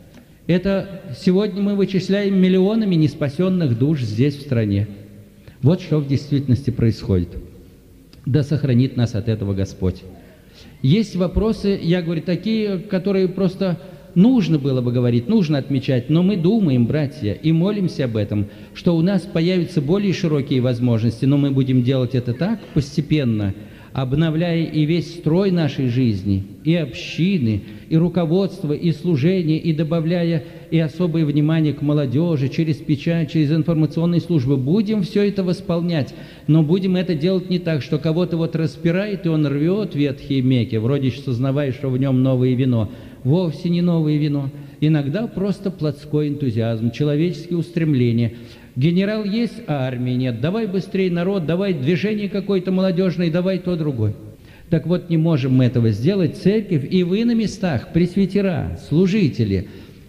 Это сегодня мы вычисляем миллионами неспасенных душ здесь, в стране. Вот что в действительности происходит. Да сохранит нас от этого Господь. Есть вопросы, я говорю, такие, которые просто нужно было бы говорить, нужно отмечать, но мы думаем, братья, и молимся об этом, что у нас появятся более широкие возможности, но мы будем делать это так, постепенно, обновляя и весь строй нашей жизни, и общины, и руководство, и служение, и добавляя и особое внимание к молодежи, через печать, через информационные службы. Будем все это восполнять, но будем это делать не так, что кого-то вот распирает, и он рвет ветхие меки, вроде сознавая, что в нем новое вино. Вовсе не новое вино. Иногда просто плотской энтузиазм, человеческие устремления. Генерал есть, а армии нет. Давай быстрее народ, давай движение какое-то молодежное, давай то другое. Так вот, не можем мы этого сделать. Церковь и вы на местах, пресвитера, служители,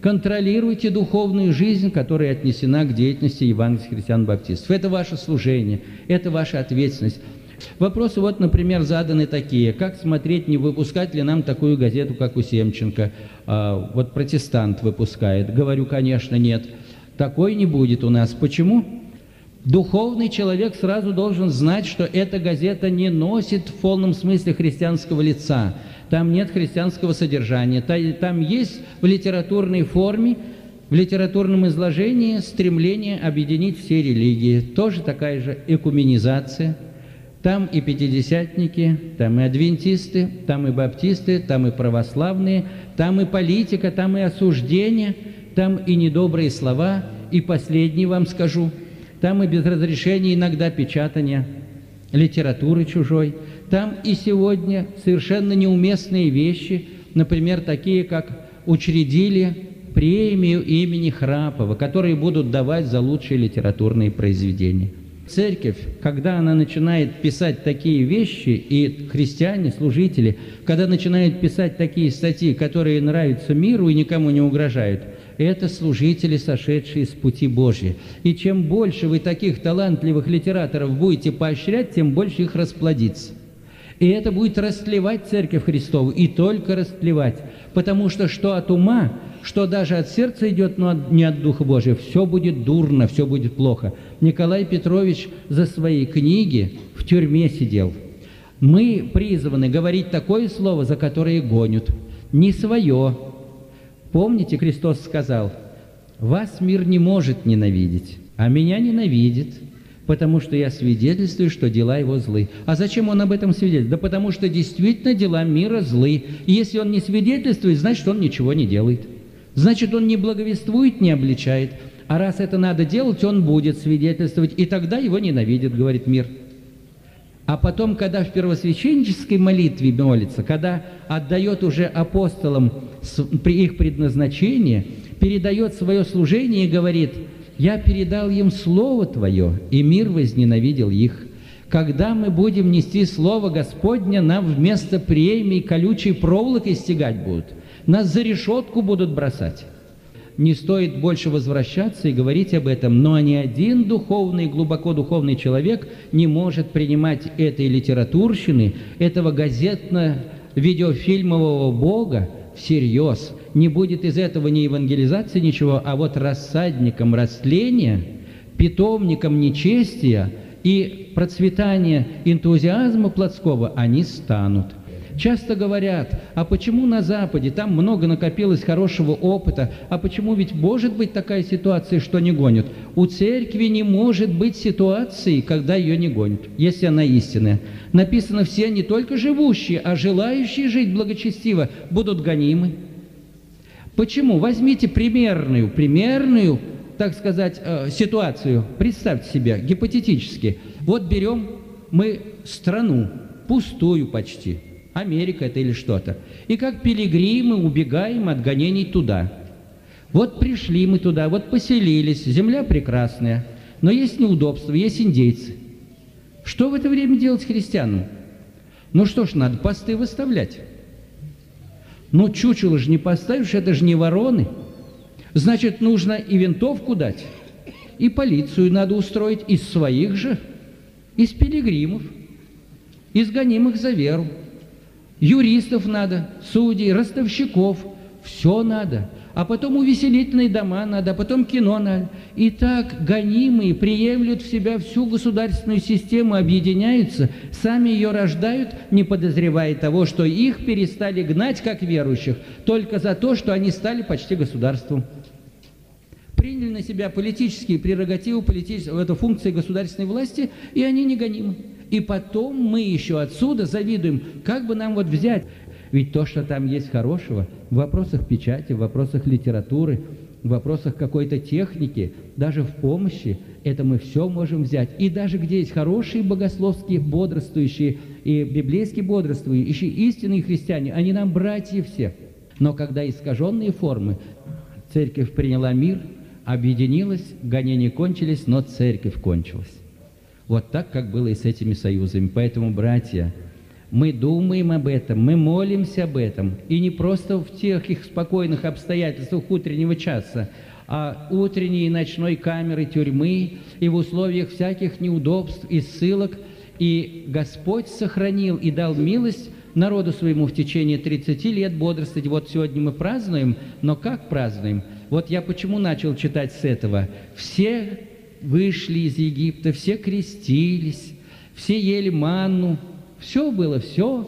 контролируйте духовную жизнь, которая отнесена к деятельности евангельских христиан-баптистов. Это ваше служение, это ваша ответственность. Вопросы, вот, например, заданы такие. Как смотреть, не выпускать ли нам такую газету, как у Семченко? Вот «Протестант» выпускает. Говорю, конечно, нет. Такой не будет у нас. Почему? Духовный человек сразу должен знать, что эта газета не носит в полном смысле христианского лица. Там нет христианского содержания. Там есть в литературной форме, в литературном изложении стремление объединить все религии. Тоже такая же экуменизация. Там и пятидесятники, там и адвентисты, там и баптисты, там и православные, там и политика, там и осуждение, там и недобрые слова, и последний вам скажу, там и без разрешения иногда печатания литературы чужой, там и сегодня совершенно неуместные вещи, например, такие, как учредили премию имени Храпова, которые будут давать за лучшие литературные произведения. Церковь, когда она начинает писать такие вещи, и христиане, служители, когда начинают писать такие статьи, которые нравятся миру и никому не угрожают, это служители, сошедшие с пути Божьего. И чем больше вы таких талантливых литераторов будете поощрять, тем больше их расплодится. И это будет растлевать Церковь Христову, и только растлевать. Потому что от ума, что даже от сердца идет, но не от Духа Божия, все будет дурно, все будет плохо. Николай Петрович за свои книги в тюрьме сидел. Мы призваны говорить такое слово, за которое гонят, не свое. Помните, Христос сказал: «Вас мир не может ненавидеть, а меня ненавидит, потому что я свидетельствую, что дела его злы». А зачем он об этом свидетельствует? Да потому что действительно дела мира злы. И если он не свидетельствует, значит, он ничего не делает. Значит, он не благовествует, не обличает. А раз это надо делать, он будет свидетельствовать, и тогда его ненавидит, говорит мир. А потом, когда в первосвященнической молитве молится, когда отдает уже апостолам их предназначение, передает свое служение и говорит: «Я передал им Слово Твое, и мир возненавидел их». Когда мы будем нести Слово Господне, нам вместо премий колючей проволокой стягать будут, нас за решетку будут бросать. Не стоит больше возвращаться и говорить об этом, но ни один духовный, глубоко духовный человек не может принимать этой литературщины, этого газетно-видеофильмового Бога всерьез. Не будет из этого ни евангелизации, ничего, а вот рассадником растления, питомником нечестия и процветания энтузиазма плотского они станут. Часто говорят: а почему на Западе, там много накопилось хорошего опыта, а почему ведь может быть такая ситуация, что не гонят? У церкви не может быть ситуации, когда ее не гонят, если она истинная. Написано: все не только живущие, а желающие жить благочестиво будут гонимы. Почему? Возьмите примерную, так сказать, ситуацию. Представьте себе, гипотетически. Вот берем мы страну, пустую почти, Америка это или что-то, и как пилигримы убегаем от гонений туда. Вот пришли мы туда, вот поселились, земля прекрасная, но есть неудобства, есть индейцы. Что в это время делать христианам? Ну что ж, надо посты выставлять. Ну чучело же не поставишь, это же не вороны. Значит, нужно и винтовку дать, и полицию надо устроить из своих же, из пилигримов, из гонимых за веру. Юристов надо, судей, ростовщиков, все надо. А потом увеселительные дома надо, а потом кино надо. И так гонимые приемлют в себя всю государственную систему, объединяются, сами ее рождают, не подозревая того, что их перестали гнать, как верующих, только за то, что они стали почти государством. Приняли на себя политические прерогативы, это функции государственной власти, и они не гонимы. И потом мы еще отсюда завидуем, как бы нам вот взять. Ведь то, что там есть хорошего, в вопросах печати, в вопросах литературы, в вопросах какой-то техники, даже в помощи, это мы все можем взять. И даже где есть хорошие богословские бодрствующие и библейские бодрствующие, истинные христиане, они нам братья все. Но когда искаженные формы, церковь приняла мир, объединилась, гонения кончились, но церковь кончилась. Вот так, как было и с этими союзами. Поэтому, братья, Мы думаем об этом, мы молимся об этом. И не просто в тех их спокойных обстоятельствах утреннего часа, а утренней и ночной камеры тюрьмы и в условиях всяких неудобств и ссылок. И Господь сохранил и дал милость народу своему в течение 30 лет бодрствовать. Вот сегодня мы празднуем, но как празднуем? Вот я почему начал читать с этого. Все вышли из Египта, все крестились, все ели манну, все было,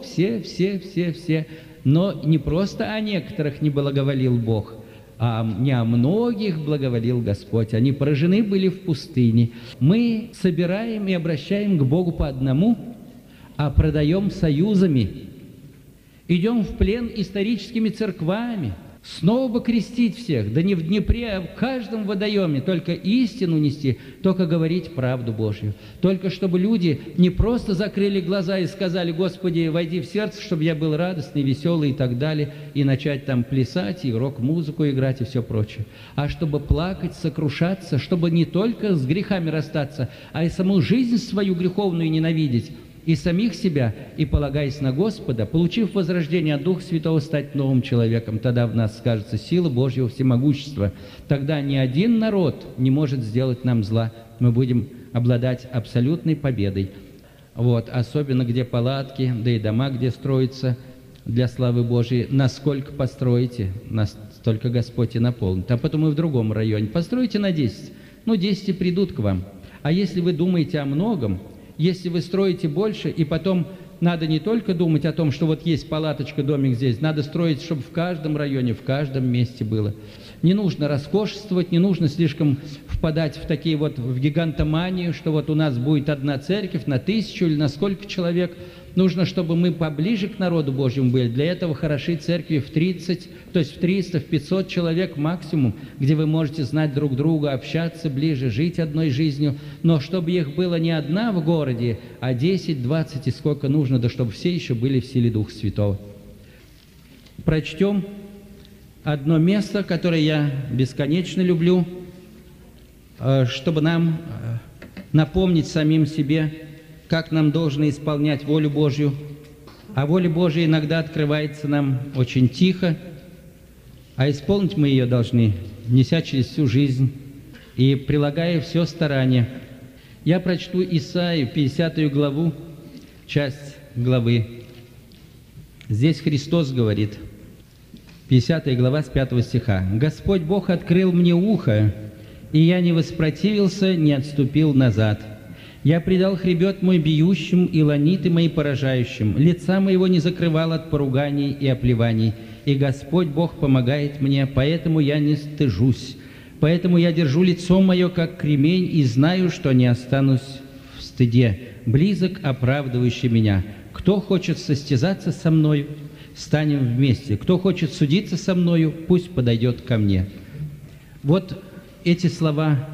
все. Но не просто о некоторых не благоволил Бог, а не о многих благоволил Господь. Они поражены были в пустыне. Мы собираем и обращаем к Богу по одному, а продаем союзами. Идем в плен историческими церквами. Снова бы крестить всех, да не в Днепре, а в каждом водоеме, только истину нести, только говорить правду Божью. Только чтобы люди не просто закрыли глаза и сказали: «Господи, войди в сердце, чтобы я был радостный, веселый» и так далее, и начать там плясать, и рок-музыку играть, и все прочее. А чтобы плакать, сокрушаться, чтобы не только с грехами расстаться, а и саму жизнь свою греховную ненавидеть, и самих себя, и, полагаясь на Господа, получив возрождение от Духа Святого, стать новым человеком. Тогда в нас скажется сила Божьего всемогущества. Тогда ни один народ не может сделать нам зла. Мы будем обладать абсолютной победой. Вот. Особенно где палатки, да и дома, где строятся для славы Божьей. Насколько построите, настолько Господь и наполнит. А потом и в другом районе. Постройте на 10. 10 и придут к вам. А если вы думаете о многом, если вы строите больше, и потом надо не только думать о том, что вот есть палаточка, домик здесь, надо строить, чтобы в каждом районе, в каждом месте было. Не нужно роскошествовать, не нужно слишком впадать в такие вот, в гигантоманию, что вот у нас будет одна церковь на 1000 или на сколько человек. Нужно, чтобы мы поближе к народу Божьему были. Для этого хороши церкви в 30, то есть в 300, в 500 человек максимум, где вы можете знать друг друга, общаться ближе, жить одной жизнью. Но чтобы их было не одна в городе, а 10, 20 и сколько нужно, да чтобы все еще были в силе Духа Святого. Прочтем одно место, которое я бесконечно люблю, чтобы нам напомнить самим себе, как нам должно исполнять волю Божью. А воля Божья иногда открывается нам очень тихо, а исполнить мы ее должны, неся через всю жизнь и прилагая все старание. Я прочту Исаию, 50 главу, часть главы. Здесь Христос говорит, 50 глава с 5 стиха. «Господь Бог открыл мне ухо, и я не воспротивился, не отступил назад. Я предал хребет мой бьющим и ланиты мои поражающим. Лица моего не закрывал от поруганий и оплеваний. И Господь Бог помогает мне, поэтому я не стыжусь. Поэтому я держу лицо мое, как кремень, и знаю, что не останусь в стыде. Близок оправдывающий меня. Кто хочет состязаться со мною, станем вместе. Кто хочет судиться со мною, пусть подойдет ко мне». Вот эти слова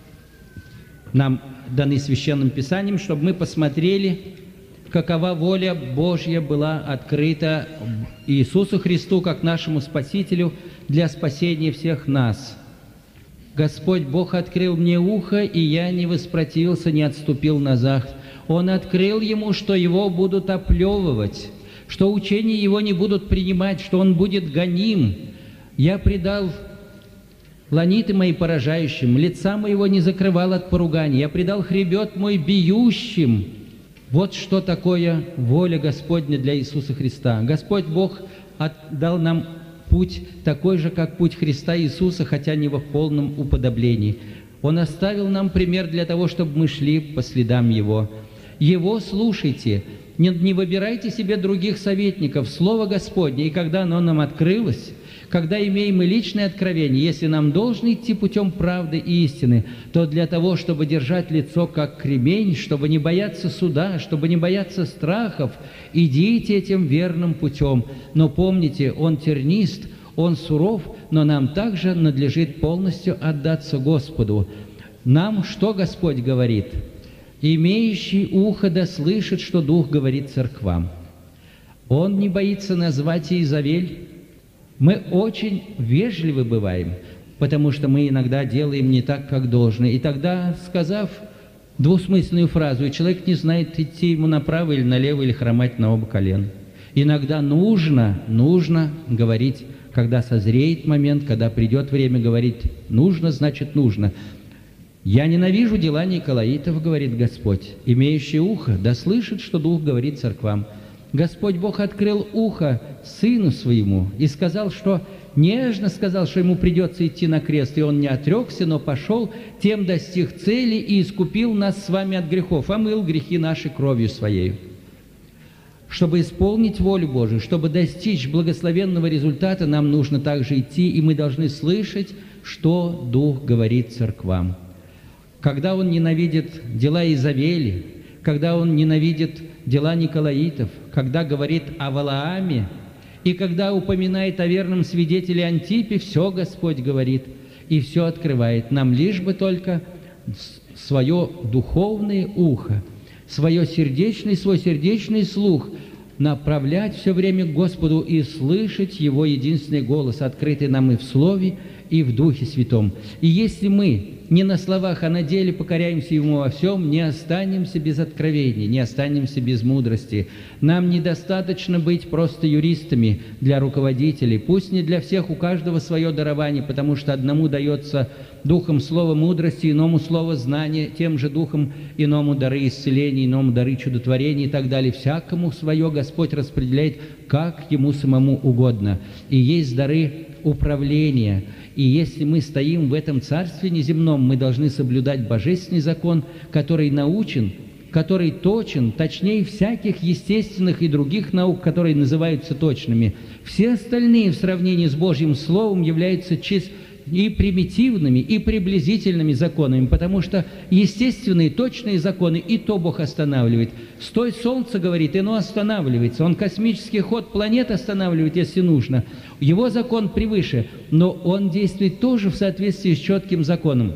нам даны Священным Писанием, чтобы мы посмотрели, какова воля Божья была открыта Иисусу Христу, как нашему Спасителю, для спасения всех нас. «Господь Бог открыл мне ухо, и я не воспротивился, не отступил назад. Он открыл ему, что его будут оплевывать, что учения его не будут принимать, что он будет гоним. Я предал ланиты мои поражающим, лица моего не закрывал от поруганий. Я предал хребет мой бьющим». Вот что такое воля Господня для Иисуса Христа. Господь Бог дал нам путь такой же, как путь Христа Иисуса, хотя не во полном уподоблении. Он оставил нам пример для того, чтобы мы шли по следам Его. Его слушайте, не выбирайте себе других советников. Слово Господне, и когда оно нам открылось, когда имеем мы личное откровение, если нам должно идти путем правды и истины, то для того, чтобы держать лицо как кремень, чтобы не бояться суда, чтобы не бояться страхов, идите этим верным путем. Но помните, он тернист, он суров, но нам также надлежит полностью отдаться Господу. Нам что Господь говорит? «Имеющий ухо да слышит, что Дух говорит церквам». Он не боится назвать Иезавель. Мы очень вежливы бываем, потому что мы иногда делаем не так, как должны. И тогда, сказав двусмысленную фразу, и человек не знает, идти ему направо или налево, или хромать на оба колена. Иногда нужно говорить, когда созреет момент, когда придет время говорить нужно, значит нужно. «Я ненавижу дела Николаитов, — говорит Господь, — имеющий ухо, да слышит, что Дух говорит церквам». Господь Бог открыл ухо Сыну Своему и сказал, что нежно сказал, что Ему придется идти на крест, и Он не отрекся, но пошел, тем достиг цели и искупил нас с вами от грехов, омыл грехи наши кровью Своей. Чтобы исполнить волю Божию, чтобы достичь благословенного результата, нам нужно также идти, и мы должны слышать, что Дух говорит церквам. Когда Он ненавидит дела Изавели, когда Он ненавидит дела Николаитов, когда говорит о Валааме, и когда упоминает о верном свидетеле Антипе, все Господь говорит и все открывает. Нам лишь бы только свое духовное ухо, свой сердечный слух направлять все время к Господу и слышать Его единственный голос, открытый нам и в Слове, и в Духе Святом. И если мы не на словах, а на деле покоряемся Ему во всем, не останемся без откровений, не останемся без мудрости. Нам недостаточно быть просто юристами для руководителей. Пусть не для всех, у каждого свое дарование, потому что одному дается духом слово мудрости, иному слово знания, тем же духом иному дары исцеления, иному дары чудотворения и так далее. Всякому свое Господь распределяет, как Ему самому угодно. И есть дары управления. И если мы стоим в этом царстве неземном, мы должны соблюдать божественный закон, который научен, который точен, точнее всяких естественных и других наук, которые называются точными. Все остальные в сравнении с Божьим Словом являются и примитивными, и приблизительными законами, потому что естественные, точные законы и то Бог останавливает. Стой, солнце, говорит, и оно останавливается. Он космический ход планет останавливает, если нужно. Его закон превыше, но он действует тоже в соответствии с четким законом.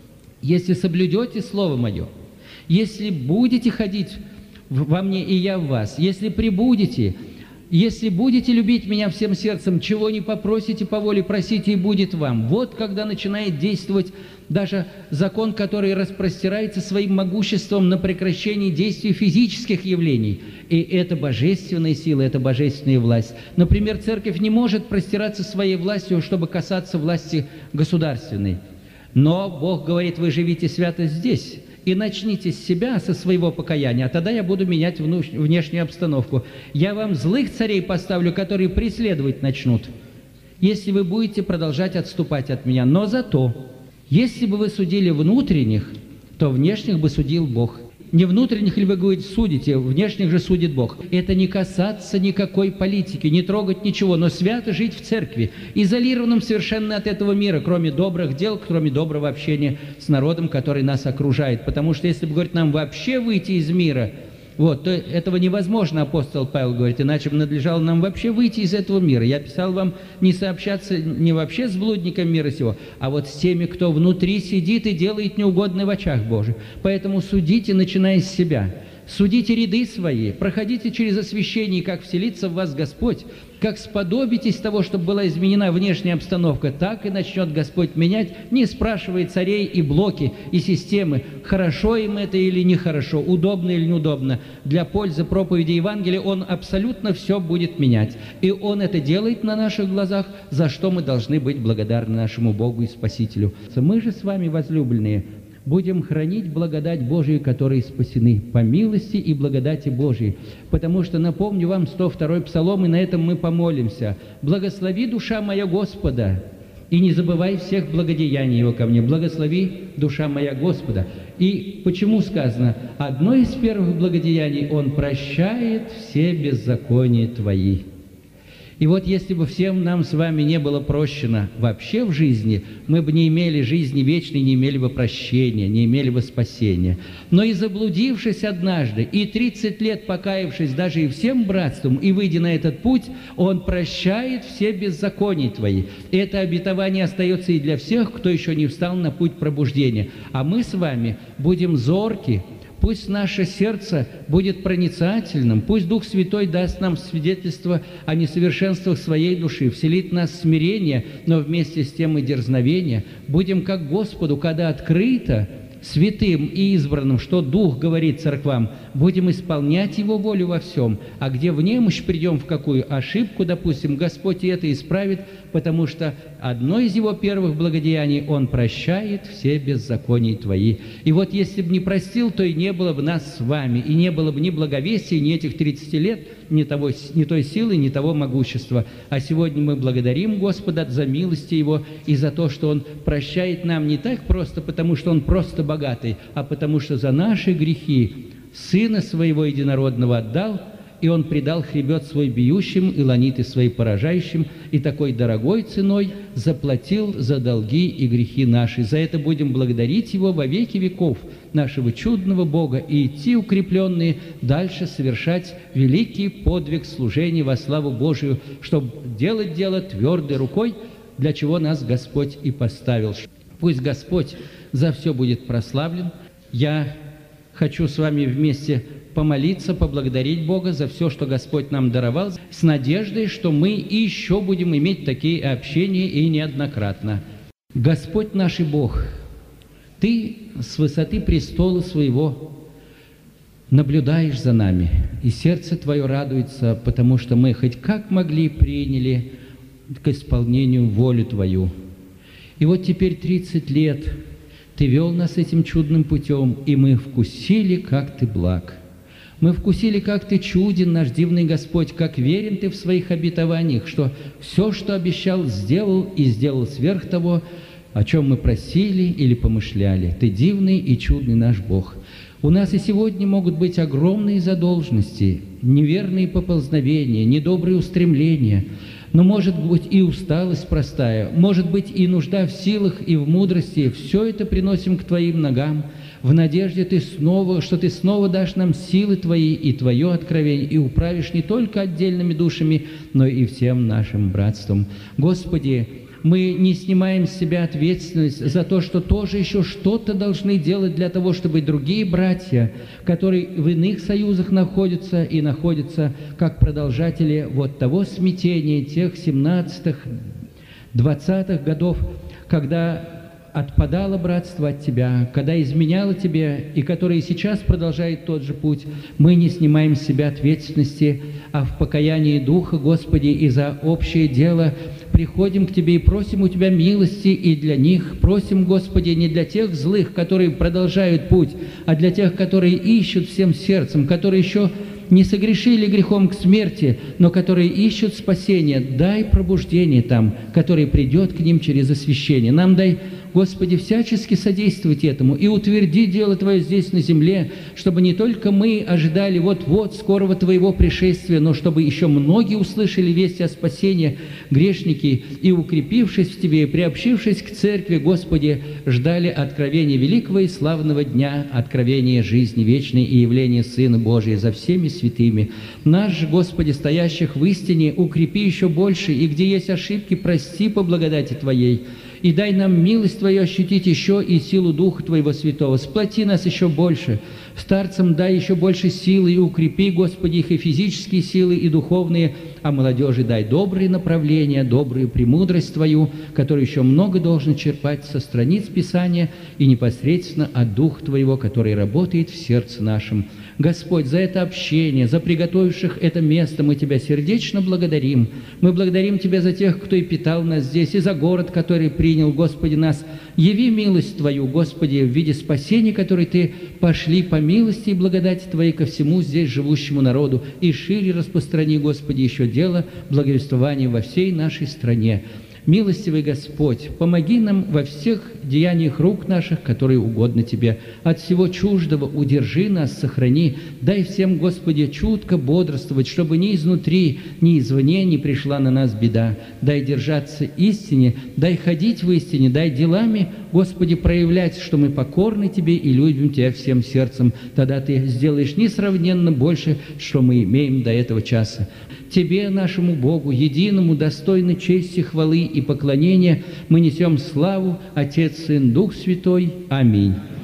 Если соблюдете Слово Мое, если будете ходить во мне и я в вас, если прибудете, если будете любить Меня всем сердцем, чего не попросите по воле, просите, и будет вам. Вот когда начинает действовать даже закон, который распростирается своим могуществом на прекращение действий физических явлений. И это божественная сила, это божественная власть. Например, церковь не может простираться своей властью, чтобы касаться власти государственной. Но Бог говорит: вы живите свято здесь. И начните с себя, со своего покаяния, а тогда я буду менять внешнюю обстановку. Я вам злых царей поставлю, которые преследовать начнут, если вы будете продолжать отступать от меня. Но зато, если бы вы судили внутренних, то внешних бы судил Бог. Не внутренних ли вы, говорите, судите, внешних же судит Бог. Это не касаться никакой политики, не трогать ничего, но свято жить в церкви, изолированным совершенно от этого мира, кроме добрых дел, кроме доброго общения с народом, который нас окружает. Потому что если бы, говорит, нам вообще выйти из мира, то этого невозможно, апостол Павел говорит, иначе бы надлежало нам вообще выйти из этого мира. Я писал вам не сообщаться не вообще с блудником мира сего, а вот с теми, кто внутри сидит и делает неугодное в очах Божьих. Поэтому судите, начиная с себя. Судите ряды свои, проходите через освящение, как вселится в вас Господь, как сподобитесь того, чтобы была изменена внешняя обстановка, так и начнет Господь менять, не спрашивая царей и блоки, и системы, хорошо им это или нехорошо, удобно или неудобно. Для пользы проповеди Евангелия Он абсолютно все будет менять. И Он это делает на наших глазах, за что мы должны быть благодарны нашему Богу и Спасителю. Мы же с вами, возлюбленные, будем хранить благодать Божию, которые спасены по милости и благодати Божией. Потому что, напомню вам 102-й Псалом, и на этом мы помолимся. «Благослови, душа моя, Господа, и не забывай всех благодеяний Его ко мне». Благослови, душа моя, Господа. И почему сказано? Одно из первых благодеяний — Он прощает все беззакония твои. И вот если бы всем нам с вами не было прощено вообще в жизни, мы бы не имели жизни вечной, не имели бы прощения, не имели бы спасения. Но и заблудившись однажды, и 30 лет покаявшись даже и всем братством, и выйдя на этот путь, Он прощает все беззакония твои. И это обетование остается и для всех, кто еще не встал на путь пробуждения. А мы с вами будем зорки. Пусть наше сердце будет проницательным, пусть Дух Святой даст нам свидетельство о несовершенствах своей души, вселит в нас смирение, но вместе с тем и дерзновение. Будем как Господу, когда открыто святым и избранным, что Дух говорит церквам, будем исполнять Его волю во всем, а где в немощь придем, в какую ошибку, допустим, Господь и это исправит, потому что одно из Его первых благодеяний – Он прощает все беззакония Твои. И вот если бы не простил, то и не было бы нас с вами, и не было бы ни благовестия, ни этих 30 лет, ни той силы, ни того могущества. А сегодня мы благодарим Господа за милости Его и за то, что Он прощает нам не так просто, потому что Он просто богатый, а потому что за наши грехи Сына Своего Единородного отдал, и Он предал хребет свой бьющим и ланиты свои поражающим, и такой дорогой ценой заплатил за долги и грехи наши. За это будем благодарить Его во веки веков, нашего чудного Бога, и идти укрепленные дальше совершать великий подвиг служения во славу Божию, чтобы делать дело твердой рукой, для чего нас Господь и поставил. Пусть Господь за все будет прославлен. Я хочу с вами вместе помолиться, поблагодарить Бога за все, что Господь нам даровал, с надеждой, что мы еще будем иметь такие общения и неоднократно. Господь наш и Бог, Ты с высоты престола Своего наблюдаешь за нами, и сердце Твое радуется, потому что мы хоть как могли приняли к исполнению волю Твою. И вот теперь 30 лет Ты вел нас этим чудным путем, и мы вкусили, как Ты благ. Мы вкусили, как Ты чуден, наш дивный Господь, как верен Ты в своих обетованиях, что все, что обещал, сделал и сделал сверх того, о чем мы просили или помышляли. Ты дивный и чудный наш Бог. У нас и сегодня могут быть огромные задолженности, неверные поползновения, недобрые устремления, но может быть и усталость простая, может быть и нужда в силах и в мудрости. Все это приносим к Твоим ногам, в надежде что Ты снова дашь нам силы Твои и Твое откровение, и управишь не только отдельными душами, но и всем нашим братством. Господи, мы не снимаем с себя ответственность за то, что тоже еще что-то должны делать для того, чтобы другие братья, которые в иных союзах находятся и находятся как продолжатели вот того смятения тех 17-х, 20-х годов, когда отпадало братство от Тебя, когда изменяло Тебе, и которые сейчас продолжает тот же путь, мы не снимаем с себя ответственности, а в покаянии Духа, Господи, и за общее дело приходим к Тебе и просим у Тебя милости и для них. Просим, Господи, не для тех злых, которые продолжают путь, а для тех, которые ищут всем сердцем, которые еще не согрешили грехом к смерти, но которые ищут спасения. Дай пробуждение там, которое придет к ним через освящение. Нам дай, Господи, всячески содействовать этому и утверди дело Твое здесь на земле, чтобы не только мы ожидали вот-вот скорого Твоего пришествия, но чтобы еще многие услышали весть о спасении, грешники, и, укрепившись в Тебе, и приобщившись к Церкви, Господи, ждали откровения великого и славного дня, откровения жизни вечной и явления Сына Божия за всеми святыми. Нас же, Господи, стоящих в истине, укрепи еще больше, и где есть ошибки, прости по благодати Твоей. И дай нам милость Твою ощутить еще и силу Духа Твоего Святого. Сплоти нас еще больше. Старцам дай еще больше силы, и укрепи, Господи, их и физические силы, и духовные, а молодежи дай добрые направления, добрую премудрость Твою, которую еще много должен черпать со страниц Писания и непосредственно от Духа Твоего, который работает в сердце нашем. Господь, за это общение, за приготовивших это место мы Тебя сердечно благодарим. Мы благодарим Тебя за тех, кто и питал нас здесь, и за город, который принял, Господи, нас. Яви милость Твою, Господи, в виде спасения, который Ты пошли по милости и благодати Твоей ко всему здесь живущему народу, и шире распространи, Господи, еще дело благовествования во всей нашей стране. Милостивый Господь, помоги нам во всех деяниях рук наших, которые угодны Тебе. От всего чуждого удержи нас, сохрани. Дай всем, Господи, чутко бодрствовать, чтобы ни изнутри, ни извне не пришла на нас беда. Дай держаться истине, дай ходить в истине, дай делами, Господи, проявлять, что мы покорны Тебе и любим Тебя всем сердцем. Тогда Ты сделаешь несравненно больше, что мы имеем до этого часа. Тебе, нашему Богу, единому, достойной чести, хвалы и поклонения, мы несем славу, Отец, Сын, Дух Святой. Аминь.